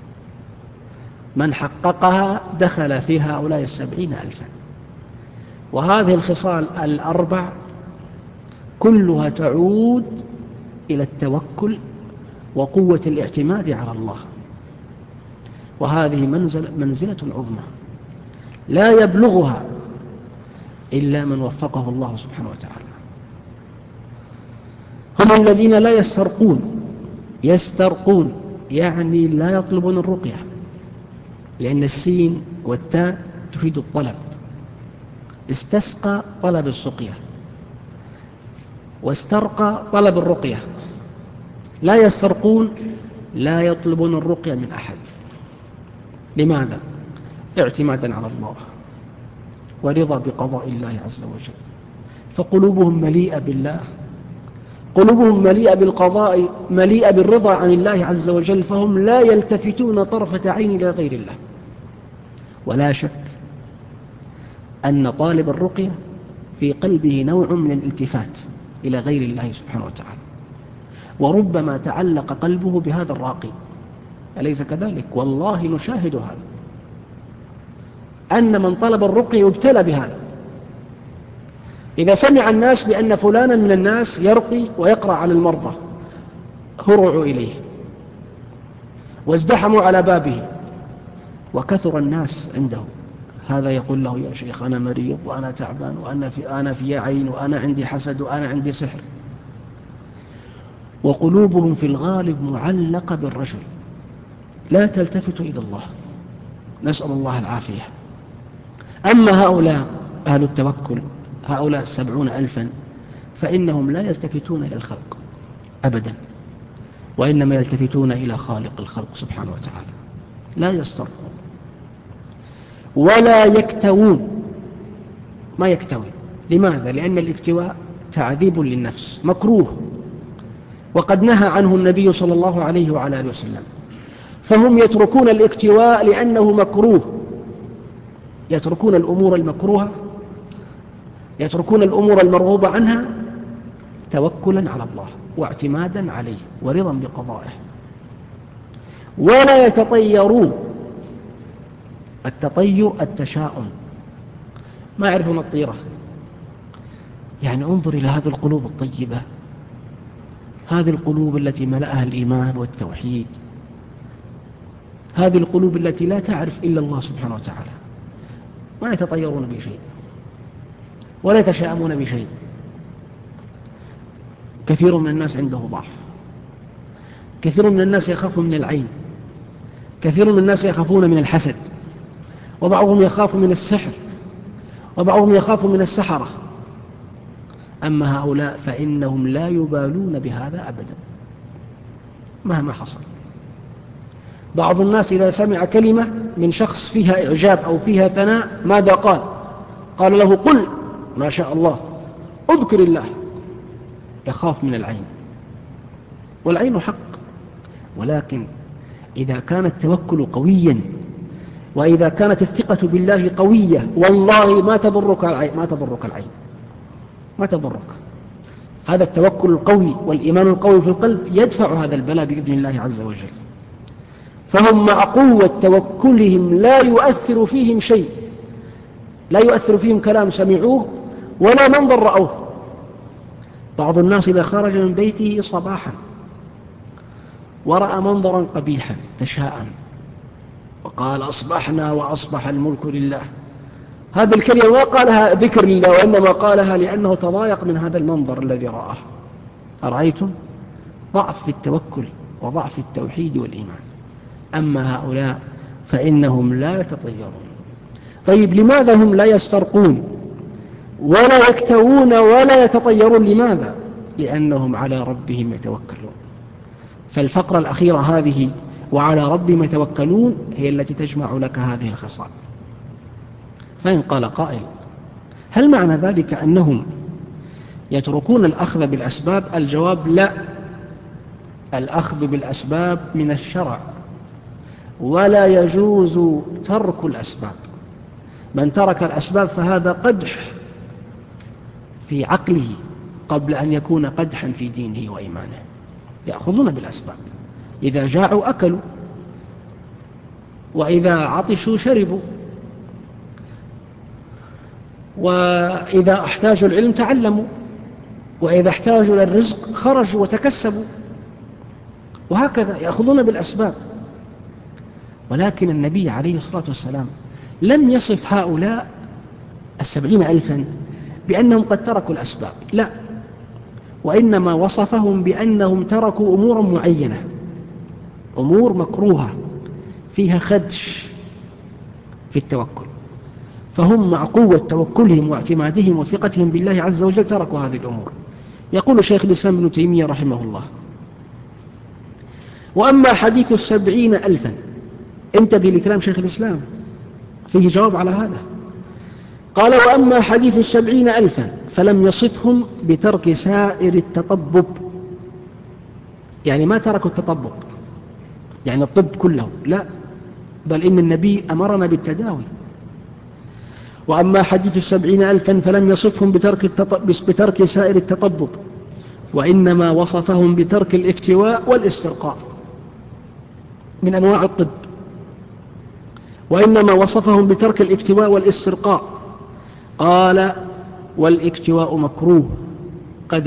من حققها دخل في هؤلاء 70,000. وهذه الخصال الأربع كلها تعود إلى التوكل وقوة الاعتماد على الله، وهذه منزلة عظمى لا يبلغها إلا من وفقه الله سبحانه وتعالى. هم الذين لا يسترقون يعني لا يطلبون الرقية، لأن السين والتاء تفيد الطلب. استسقى طلب السقيا، واسترقى طلب الرقية. لا يسترقون، لا يطلبون الرقية من أحد. لماذا؟ اعتمادا على الله ورضا بقضاء الله عز وجل، فقلوبهم مليئة بالله، قلوبهم مليئة بالقضاء، مليئة بالرضا عن الله عز وجل، فهم لا يلتفتون طرفة عين إلى غير الله. ولا شك أن طالب الرقية في قلبه نوع من الالتفات إلى غير الله سبحانه وتعالى، وربما تعلق قلبه بهذا الراقي، أليس كذلك؟ والله نشاهد هذا، أن من طلب الرقية يبتلى بهذا. إذا سمع الناس بأن فلانا من الناس يرقي ويقرأ على المرضى هرعوا إليه وازدحموا على بابه وكثر الناس عنده. هذا يقول له: يا شيخ أنا مريض وأنا تعبان وأنا في عين وأنا عندي حسد وأنا عندي سحر. وقلوبهم في الغالب معلقة بالرجل، لا تلتفت إلى الله، نسأل الله العافية. أما هؤلاء أهل التوكل، هؤلاء 70,000، فإنهم لا يلتفتون إلى الخلق أبدا، وإنما يلتفتون إلى خالق الخلق سبحانه وتعالى. لا يسترقون ولا يكتوون. ما يكتوي. لماذا؟ لأن الاكتواء تعذيب للنفس، مكروه، وقد نهى عنه النبي صلى الله عليه وعلى آله وسلم. فهم يتركون الاكتواء لأنه مكروه، يتركون الأمور المكروهة، يتركون الأمور المرغوبة عنها توكلا على الله واعتمادا عليه ورضا بقضائه. ولا يتطيرون. التطير التشاؤم، ما يعرفون الطيرة. يعني انظر إلى هذه القلوب الطيبة، هذه القلوب التي ملأها الإيمان والتوحيد، هذه القلوب التي لا تعرف إلا الله سبحانه وتعالى، ما يتطيرون بشيء ولا يتشاءمون بشيء. كثير من الناس عنده ضعف، كثير من الناس يخاف من العين، كثير من الناس يخافون من الحسد، وبعضهم يخاف من السحر، وبعضهم يخاف من السحرة. أما هؤلاء فإنهم لا يبالون بهذا أبدا مهما حصل. بعض الناس إذا سمع كلمة من شخص فيها إعجاب أو فيها ثناء ماذا قال؟ قال له: قل ما شاء الله، اذكر الله. يخاف من العين، والعين حق، ولكن إذا كان التوكل قويا وإذا كانت الثقة بالله قوية والله ما تضرك العين، ما تضرك. هذا التوكل القوي والإيمان القوي في القلب يدفع هذا البلاء بإذن الله عز وجل. فهم مع قوة توكلهم لا يؤثر فيهم شيء، لا يؤثر فيهم كلام سمعوه ولا منظر رأوه. بعض الناس إذا خرج من بيته صباحا ورأى منظرا قبيحا تشاءم وقال: أصبحنا وأصبح الملك لله. هذه الكلمة ما قالها ذكر لله، وإنما قالها لأنه تضايق من هذا المنظر الذي رآه. أرأيتم؟ ضعف في التوكل وضعف في التوحيد والإيمان. أما هؤلاء فإنهم لا يتطيرون. طيب لماذا هم لا يسترقون ولا يكتوون ولا يتطيرون؟ لماذا؟ لأنهم على ربهم يتوكلون. فالفقرة الأخيرة هذه وعلى ربهم يتوكلون هي التي تجمع لك هذه الخصال. فإن قال قائل: هل معنى ذلك أنهم يتركون الأخذ بالأسباب؟ الجواب: لا، الأخذ بالأسباب من الشرع، ولا يجوز ترك الأسباب. من ترك الأسباب فهذا قدح في عقله قبل أن يكون قدحا في دينه وإيمانه. يأخذون بالأسباب، إذا جاعوا أكلوا، وإذا عطشوا شربوا. وإذا احتاجوا العلم تعلموا، وإذا احتاجوا للرزق خرجوا وتكسبوا، وهكذا يأخذون بالأسباب. ولكن النبي عليه الصلاة والسلام لم يصف هؤلاء 70,000 بأنهم قد تركوا الأسباب، لا، وإنما وصفهم بأنهم تركوا أمورا معينة، أمور مكروهة فيها خدش في التوكل، فهم مع قوة توكلهم واعتمادهم وثقتهم بالله عز وجل تركوا هذه الأمور. يقول شيخ الإسلام ابن تيمية رحمه الله: وأما حديث 70,000، انتبه لكلام شيخ الإسلام فيه جواب على هذا. قال: وأما حديث 70,000 فلم يصفهم بترك سائر التطبب، يعني ما تركوا التطبب يعني الطب كله، لا، بل إن النبي أمرنا بالتداوي. وأما حديث 70,000 فلم يصفهم بترك سائر التطبب، وإنما وصفهم بترك الاكتواء والاسترقاء من أنواع الطب، وإنما وصفهم بترك الاكتواء والاسترقاء. قال: والاكتواء مكروه قد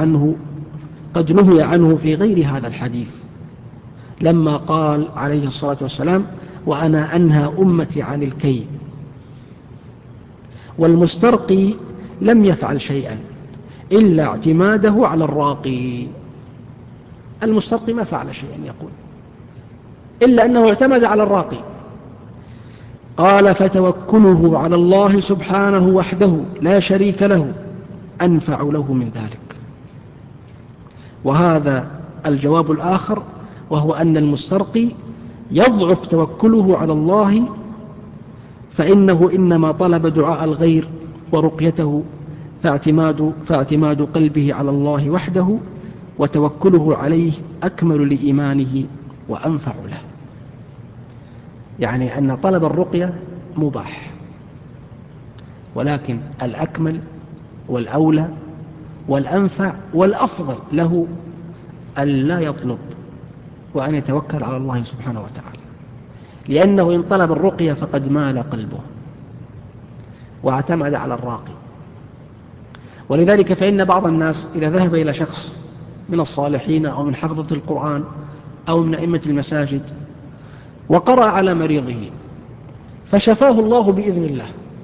نهي عنه في غير هذا الحديث، لما قال عليه الصلاة والسلام: وأنا أنهى أمتي عن الكي. والمسترقي لم يفعل شيئا إلا اعتماده على الراقي. المسترقي ما فعل شيئا يقول إلا أنه اعتمد على الراقي. قال: فتوكله على الله سبحانه وحده لا شريك له أنفع له من ذلك. وهذا الجواب الآخر، وهو أن المسترقي يضعف توكله على الله، فإنه إنما طلب دعاء الغير ورقيته، فاعتماد قلبه على الله وحده وتوكله عليه أكمل لإيمانه وأنفع له. يعني أن طلب الرقية مباح، ولكن الأكمل والأولى والأنفع والأفضل له أن لا يطلب وأن يتوكل على الله سبحانه وتعالى، لأنه إن طلب الرقية فقد مال قلبه واعتمد على الراقي. ولذلك فإن بعض الناس إذا ذهب إلى شخص من الصالحين أو من حفظة القرآن أو من أئمة المساجد وقرأ على مريضه فشفاه الله بإذن الله،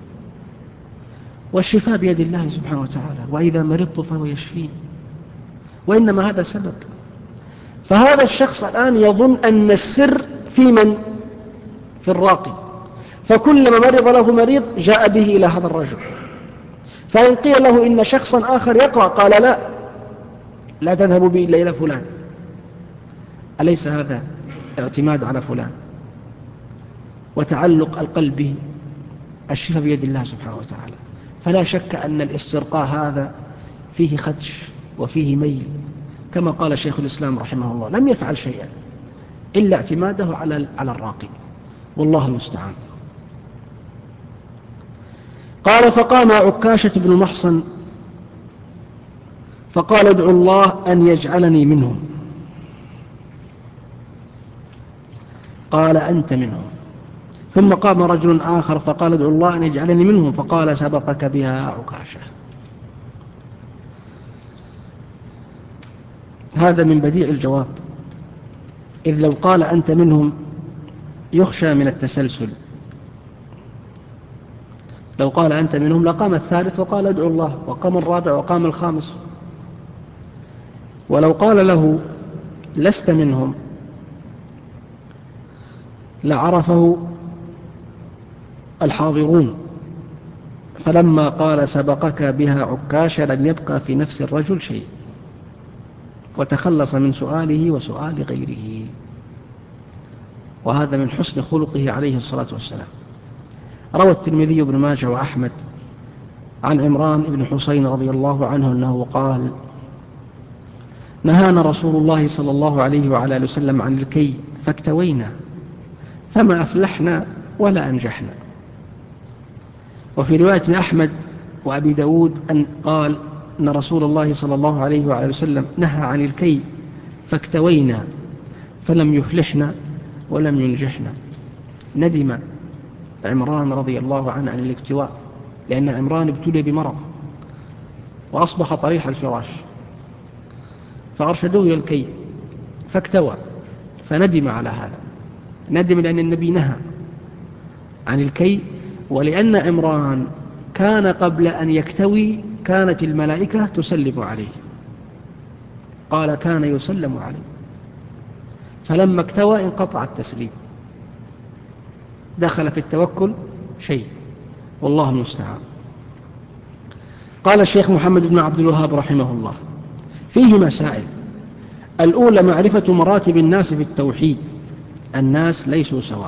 والشفاء بيد الله سبحانه وتعالى، وإذا مرضت فهو يشفين، وإنما هذا سبب. فهذا الشخص الآن يظن أن السر في من؟ في الراقي، فكلما مرض له مريض جاء به إلى هذا الرجل، فإن قيل له إن شخصا آخر يقرأ قال: لا تذهبوا به إلا إلى فلان. أليس هذا اعتماد على فلان وتعلق القلب به؟ الشفاء بيد الله سبحانه وتعالى. فلا شك أن الاسترقاء هذا فيه خدش وفيه ميل، كما قال شيخ الإسلام رحمه الله: لم يفعل شيئا إلا اعتماده على الراقي، والله المستعان. قال: فقام عكاشة بن محصن فقال: ادعو الله أن يجعلني منهم. قال: أنت منهم. ثم قام رجل آخر فقال: ادعو الله أن يجعلني منهم. فقال: سبقك بها عكاشة. هذا من بديع الجواب، إذ لو قال أنت منهم يخشى من التسلسل. لو قال أنت منهم لقام الثالث وقال ادعو الله، وقام الرابع وقام الخامس. ولو قال له لست منهم لعرفه الحاضرون، فلما قال سبقك بها عكاشة لم يبقى في نفس الرجل شيء، وتخلص من سؤاله وسؤال غيره. وهذا من حسن خلقه عليه الصلاة والسلام. روى الترمذي بن ماجه وأحمد عن عمران بن حسين رضي الله عنه أنه قال: نهانا رسول الله صلى الله عليه وعلى آله وسلم عن الكي فاكتوينا فما أفلحنا ولا أنجحنا. وفي رواية أحمد وأبي داود أن قال أن رسول الله صلى الله عليه وعلى آله وسلم نهى عن الكي فاكتوينا فلم يفلحنا ولم ينجحنا. ندم عمران رضي الله عنه عن الاكتواء لأن عمران ابتلي بمرض وأصبح طريح الفراش، فأرشدوه إلى الكي فاكتوى، فندم على هذا، ندم لأن النبي نهى عن الكي، ولأن عمران كان قبل أن يكتوي كانت الملائكة تسلم عليه، قال كان يسلم عليه، فلما اكتوى انقطع التسليم، دخل في التوكل شيء، والله المستعان. قال الشيخ محمد بن عبد الوهاب رحمه الله: فيه مسائل. الأولى معرفة مراتب الناس في التوحيد. الناس ليسوا سواء،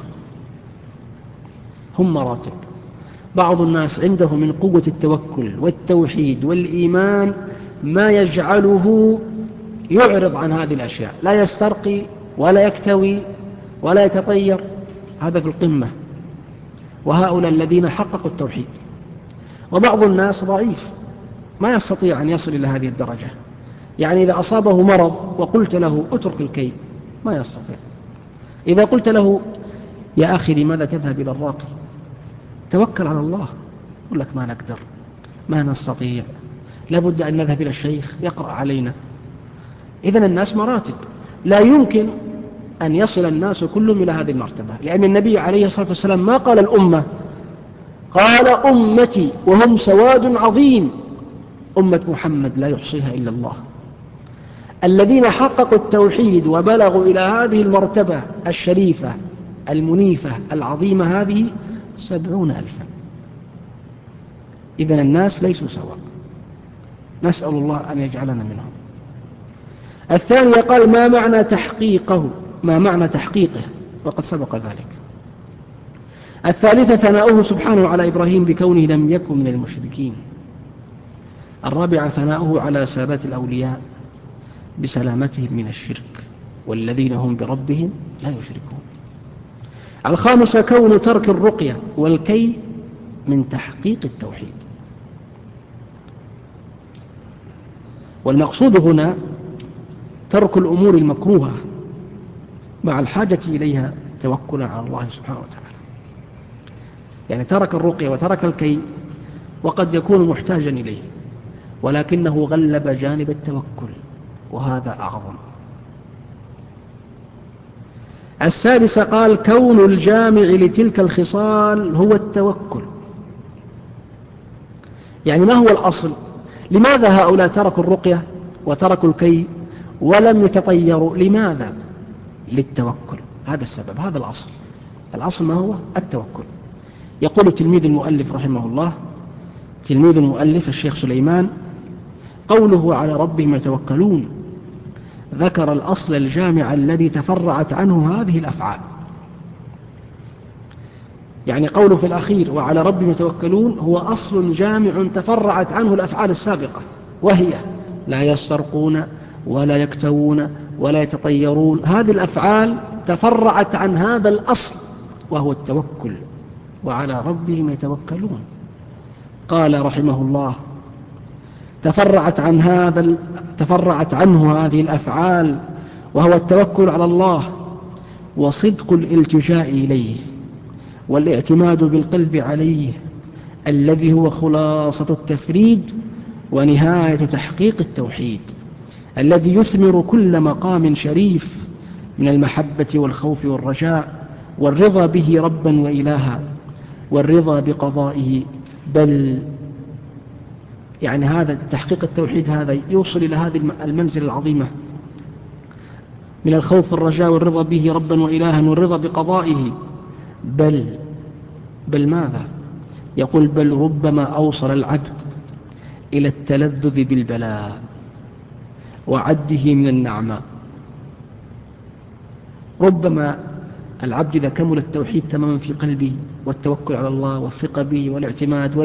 هم مراتب. بعض الناس عنده من قوة التوكل والتوحيد والإيمان ما يجعله يعرض عن هذه الأشياء، لا يسترقي ولا يكتوي ولا يتطير، هذا في القمة، وهؤلاء الذين حققوا التوحيد. وبعض الناس ضعيف ما يستطيع أن يصل إلى هذه الدرجة، يعني إذا أصابه مرض وقلت له اترك الكي ما يستطيع. إذا قلت له يا أخي لماذا تذهب إلى الراقي، توكل على الله، يقول لك ما نقدر، ما نستطيع، لابد أن نذهب إلى الشيخ يقرأ علينا. إذن الناس مراتب، لا يمكن أن يصل الناس كلهم إلى هذه المرتبة، لأن النبي عليه الصلاة والسلام ما قال الأمة، قال أمتي وهم سواد عظيم، أمة محمد لا يحصيها إلا الله. الذين حققوا التوحيد وبلغوا إلى هذه المرتبة الشريفة المنيفة العظيمة هذه 70,000. إذن الناس ليسوا سواء، نسأل الله أن يجعلنا منهم. الثانية قال ما معنى تحقيقه، ما معنى تحقيقه، وقد سبق ذلك. الثالثة ثناؤه سبحانه على إبراهيم بكونه لم يكن من المشركين. الرابعة ثناؤه على سادات الأولياء بسلامتهم من الشرك والذين هم بربهم لا يشركون. الخامسة كون ترك الرقية والكي من تحقيق التوحيد. والمقصود هنا ترك الأمور المكروهة مع الحاجة إليها توكلا على الله سبحانه وتعالى، يعني ترك الرقية وترك الكي وقد يكون محتاجا إليه، ولكنه غلب جانب التوكل، وهذا أعظم. السادسة قال كون الجامع لتلك الخصال هو التوكل. يعني ما هو الأصل؟ لماذا هؤلاء تركوا الرقية وتركوا الكي ولم يتطيروا؟ لماذا؟ للتوكل، هذا السبب، هذا الأصل. الأصل ما هو؟ التوكل. يقول تلميذ المؤلف رحمه الله، تلميذ المؤلف الشيخ سليمان، قوله على ربهم يتوكلون ذكر الأصل الجامع الذي تفرعت عنه هذه الأفعال. يعني قوله في الأخير وعلى ربهم يتوكلون هو أصل جامع تفرعت عنه الأفعال السابقة، وهي لا يسترقون ولا يكتوون ولا يتطيرون. هذه الأفعال تفرعت عن هذا الأصل وهو التوكل، وعلى ربهم يتوكلون. قال رحمه الله تفرعت عنه هذه الأفعال وهو التوكل على الله وصدق الالتجاء إليه والاعتماد بالقلب عليه، الذي هو خلاصة التفريد ونهاية تحقيق التوحيد، الذي يثمر كل مقام شريف من المحبة والخوف والرجاء والرضا به ربا وإلها والرضا بقضائه. بل يعني هذا تحقيق التوحيد هذا يوصل إلى هذه المنزل العظيمة من الخوف والرجاء والرضا به ربا وإلها والرضا بقضائه. بل ماذا؟ يقول بل ربما أوصل العبد إلى التلذذ بالبلاء وعده من النعماء. ربما العبد إذا كمل التوحيد تماما في قلبه والتوكل على الله والثقة به والاعتماد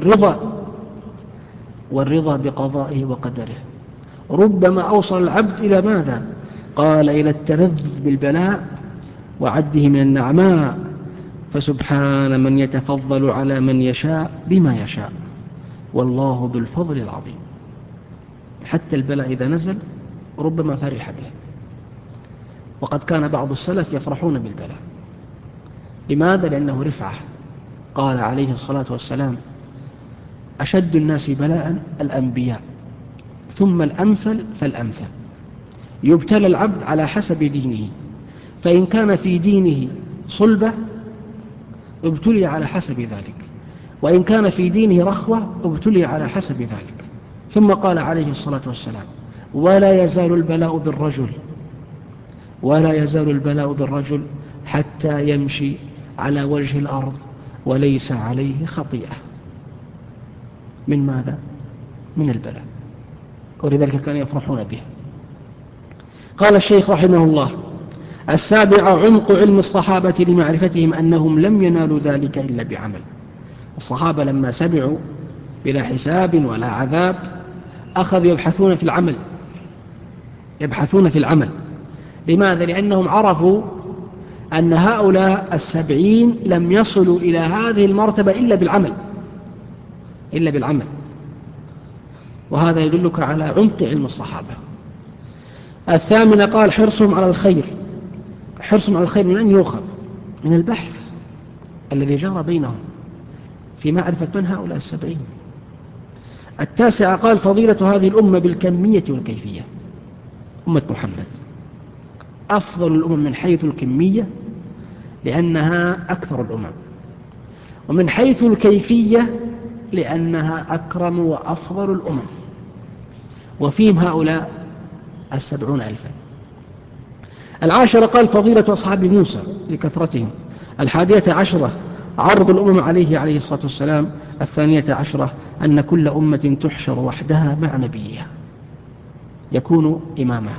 والرضا بقضائه وقدره، ربما أوصل العبد إلى ماذا؟ قال إلى التلذذ بالبلاء وعده من النعماء. فسبحان من يتفضل على من يشاء بما يشاء، والله ذو الفضل العظيم. حتى البلاء إذا نزل ربما فرح به، وقد كان بعض السلف يفرحون بالبلاء. لماذا؟ لأنه رفعة. قال عليه الصلاة والسلام أشد الناس بلاء الأنبياء، ثم الأمثل فالأمثل. يبتلى العبد على حسب دينه، فإن كان في دينه صلبة ابتلي على حسب ذلك، وإن كان في دينه رخوة ابتلي على حسب ذلك. ثم قال عليه الصلاة والسلام: ولا يزال البلاء بالرجل حتى يمشي على وجه الأرض وليس عليه خطيئة. من ماذا؟ من البلاء، ولذلك كانوا يفرحون به. قال الشيخ رحمه الله: السابع عمق علم الصحابة لمعرفتهم أنهم لم ينالوا ذلك إلا بعمل. الصحابة لما سمعوا بلا حساب ولا عذاب أخذوا يبحثون في العمل. لماذا؟ لأنهم عرفوا أن هؤلاء 70 لم يصلوا إلى هذه المرتبة إلا بالعمل. وهذا يدلك على عمق علم الصحابة. الثامن قال: حرصهم على الخير. من أن يؤخذ؟ من البحث الذي جرى بينهم في معرفة من هؤلاء 70. التاسع قال: فضيلة هذه الأمة بالكمية والكيفية. أمة محمد أفضل الأمم من حيث الكمية لأنها أكثر الأمم، ومن حيث الكيفية لأنها أكرم وأفضل الأمم، وفيهم هؤلاء 70,000. العاشر قال: فضيلة أصحاب موسى لكثرتهم. 11 عرض الأمم عليه الصلاة والسلام. 12 أن كل أمة تحشر وحدها مع نبيها يكون إمامها.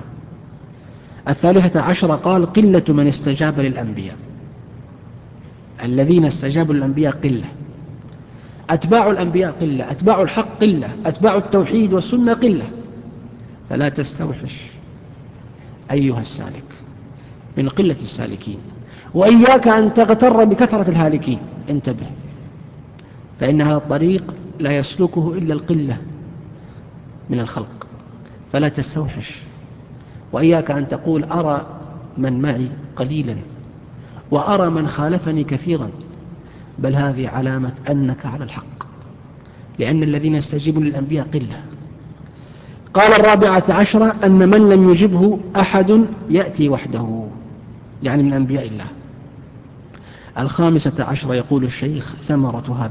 13 قال: قلة من استجاب للأنبياء. الذين استجابوا للأنبياء قلة، أتباع الأنبياء قلة، أتباع الحق قلة، أتباع التوحيد والسنة قلة. فلا تستوحش أيها السالك من قلة السالكين، وإياك أن تغتر بكثرة الهالكين. انتبه، فإن هذا الطريق لا يسلكه إلا القلة من الخلق، فلا تستوحش. وإياك أن تقول: أرى من معي قليلا وأرى من خالفني كثيرا، بل هذه علامة أنك على الحق، لأن الذين يستجيبون للأنبياء قلة. قال 14 أن من لم يجبه أحد يأتي وحده، يعني من أنبياء الله. 15 يقول الشيخ: ثمرة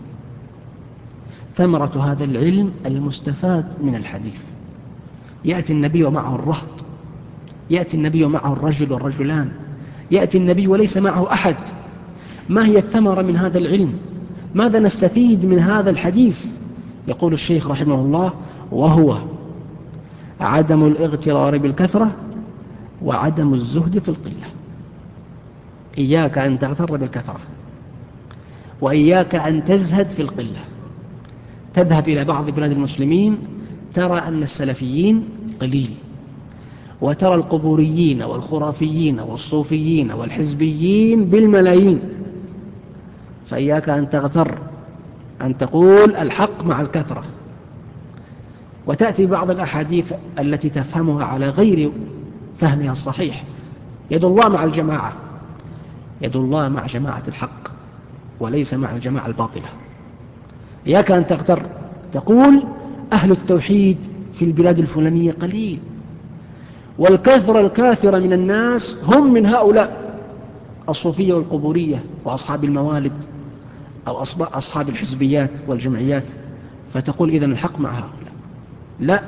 هذا العلم المستفاد من الحديث. يأتي النبي ومعه الرهط، يأتي النبي ومعه الرجل والرجلان، يأتي النبي وليس معه أحد. ما هي الثمرة من هذا العلم؟ ماذا نستفيد من هذا الحديث؟ يقول الشيخ رحمه الله: وهو عدم الاغترار بالكثرة وعدم الزهد في القلة. إياك أن تغتر بالكثرة، وإياك أن تزهد في القلة. تذهب إلى بعض بلاد المسلمين ترى أن السلفيين قليل، وترى القبوريين والخرافيين والصوفيين والحزبيين بالملايين. فإياك أن تغتر، أن تقول الحق مع الكثرة. وتأتي بعض الأحاديث التي تفهمها على غير فهمها الصحيح. يد الله مع الجماعة، يد الله مع جماعة الحق وليس مع الجماعة الباطلة. إياك أن تغتر تقول أهل التوحيد في البلاد الفلانية قليل، والكثرة الكاثرة من الناس هم من هؤلاء الصوفية والقبورية وأصحاب الموالد أو أصحاب الحزبيات والجمعيات، فتقول إذن الحق مع هؤلاء. لا،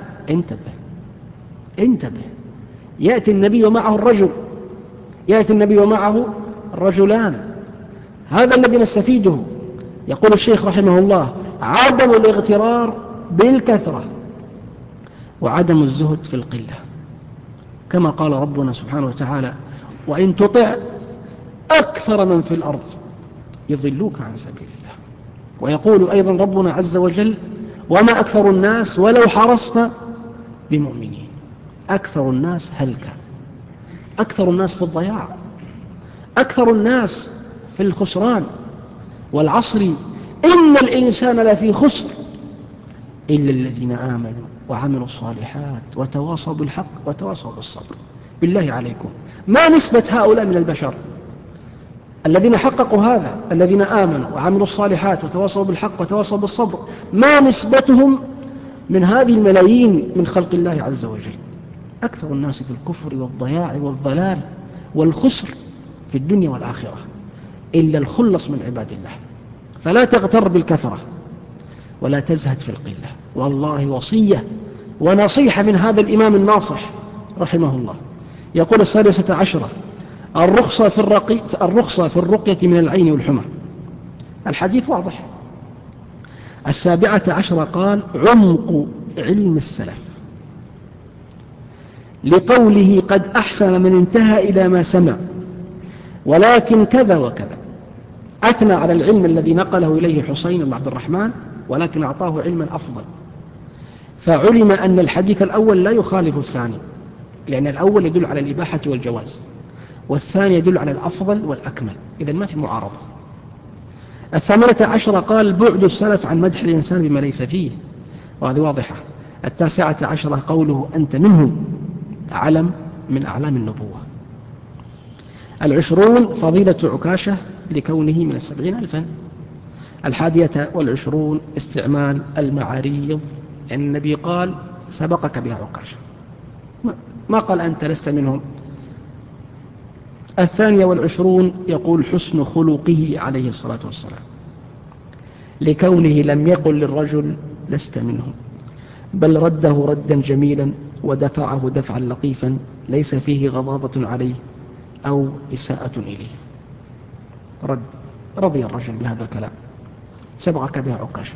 انتبه. يأتي النبي ومعه الرجل، يأتي النبي ومعه الرجلان، هذا الذي نستفيده. يقول الشيخ رحمه الله: عدم الاغترار بالكثرة وعدم الزهد في القلة، كما قال ربنا سبحانه وتعالى: وإن تطع أكثر من في الأرض يضلوك عن سبيل الله. ويقول أيضا ربنا عز وجل: وما أكثر الناس ولو حرصت بمؤمنين. أكثر الناس هلكا، أكثر الناس في الضياع، أكثر الناس في الخسران. والعصر إن الإنسان لفي خسر إلا الذين آمنوا وعملوا الصالحات وتواصوا بالحق وتواصوا بالصبر. بالله عليكم، ما نسبة هؤلاء من البشر؟ الذين حققوا هذا، الذين آمنوا وعملوا الصالحات وتواصوا بالحق وتواصوا بالصبر، ما نسبتهم من هذه الملايين من خلق الله عز وجل؟ أكثر الناس في الكفر والضياع والضلال والخسر في الدنيا والآخرة، إلا الخلص من عباد الله. فلا تغتر بالكثرة ولا تزهد في القلة. والله وصية ونصيحة من هذا الإمام الناصح رحمه الله. يقول 16 الرخصة في الرقية من العين والحمى. الحديث واضح. 17 قال عمق علم السلف، لقوله قد أحسن من انتهى إلى ما سمع، ولكن كذا وكذا. أثنى على العلم الذي نقله إليه حسين بن عبد الرحمن، ولكن أعطاه علما أفضل، فعلم أن الحديث الأول لا يخالف الثاني، لأن الأول يدل على الإباحة والجواز، والثاني يدل على الأفضل والأكمل، إذن ما في معارضة. 18 قال بعد السلف عن مدح الإنسان بما ليس فيه، وهذه واضحة. 19 قوله أنت منهم، علم من أعلام النبوة. 20 فضيلة عكاشة لكونه من 70 ألفا. 21 استعمال المعاريض، يعني النبي قال سبقك بها عكاشة، ما قال أنت لست منهم. 22 يقول حسن خلقه عليه الصلاة والسلام، لكونه لم يقل للرجل لست منهم، بل رده ردا جميلا ودفعه دفعا لطيفا ليس فيه غضاضة عليه أو إساءة إليه. رضي الرجل بهذا الكلام، سبقك بها عكاشة.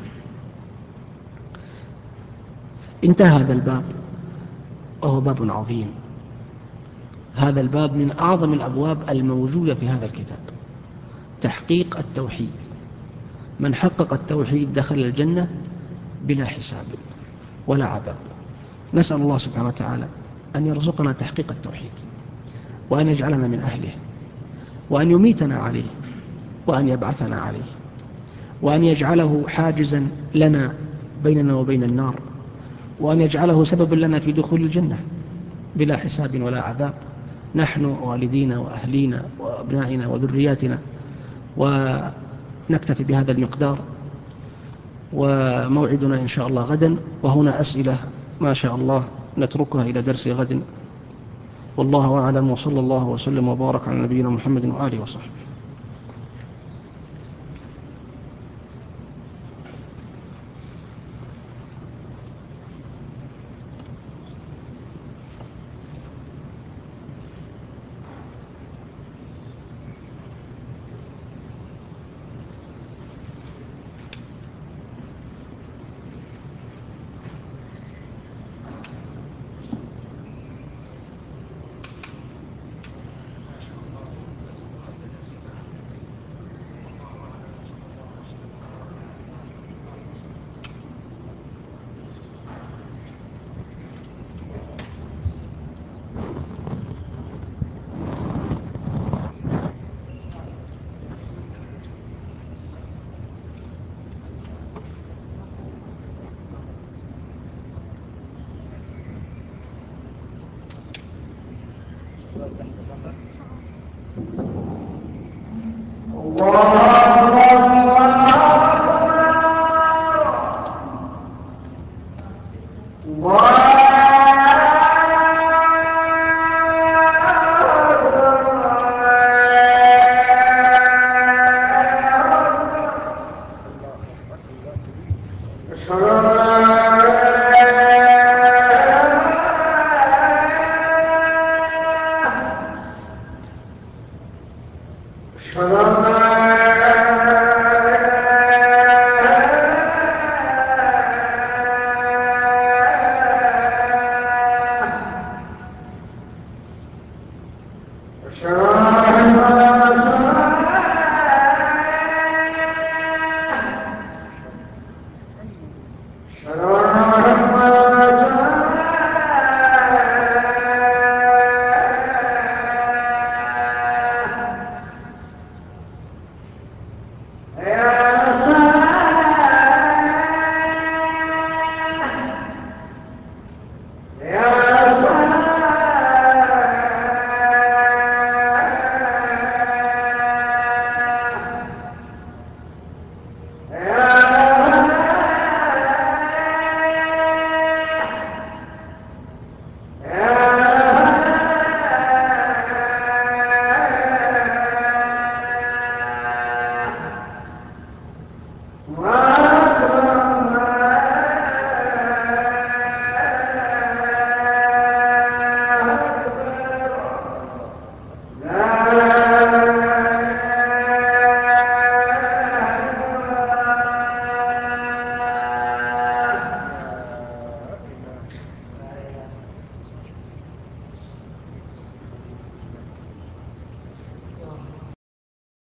انتهى هذا الباب، وهو باب عظيم. هذا الباب من أعظم الأبواب الموجودة في هذا الكتاب، تحقيق التوحيد. من حقق التوحيد دخل الجنة بلا حساب ولا عذاب. نسأل الله سبحانه وتعالى أن يرزقنا تحقيق التوحيد، وأن يجعلنا من أهله، وأن يميتنا عليه، وأن يبعثنا عليه، وأن يجعله حاجزا لنا بيننا وبين النار، وأن يجعله سببا لنا في دخول الجنة بلا حساب ولا عذاب، نحن ووالدينا وأهلينا وأبنائنا وذرياتنا. ونكتفي بهذا المقدار، وموعدنا إن شاء الله غدا. وهنا أسئلة ما شاء الله نتركها إلى درس غد. والله أعلم، وصلى الله وسلم وبارك على نبينا محمد وآله وصحبه.
Shalom.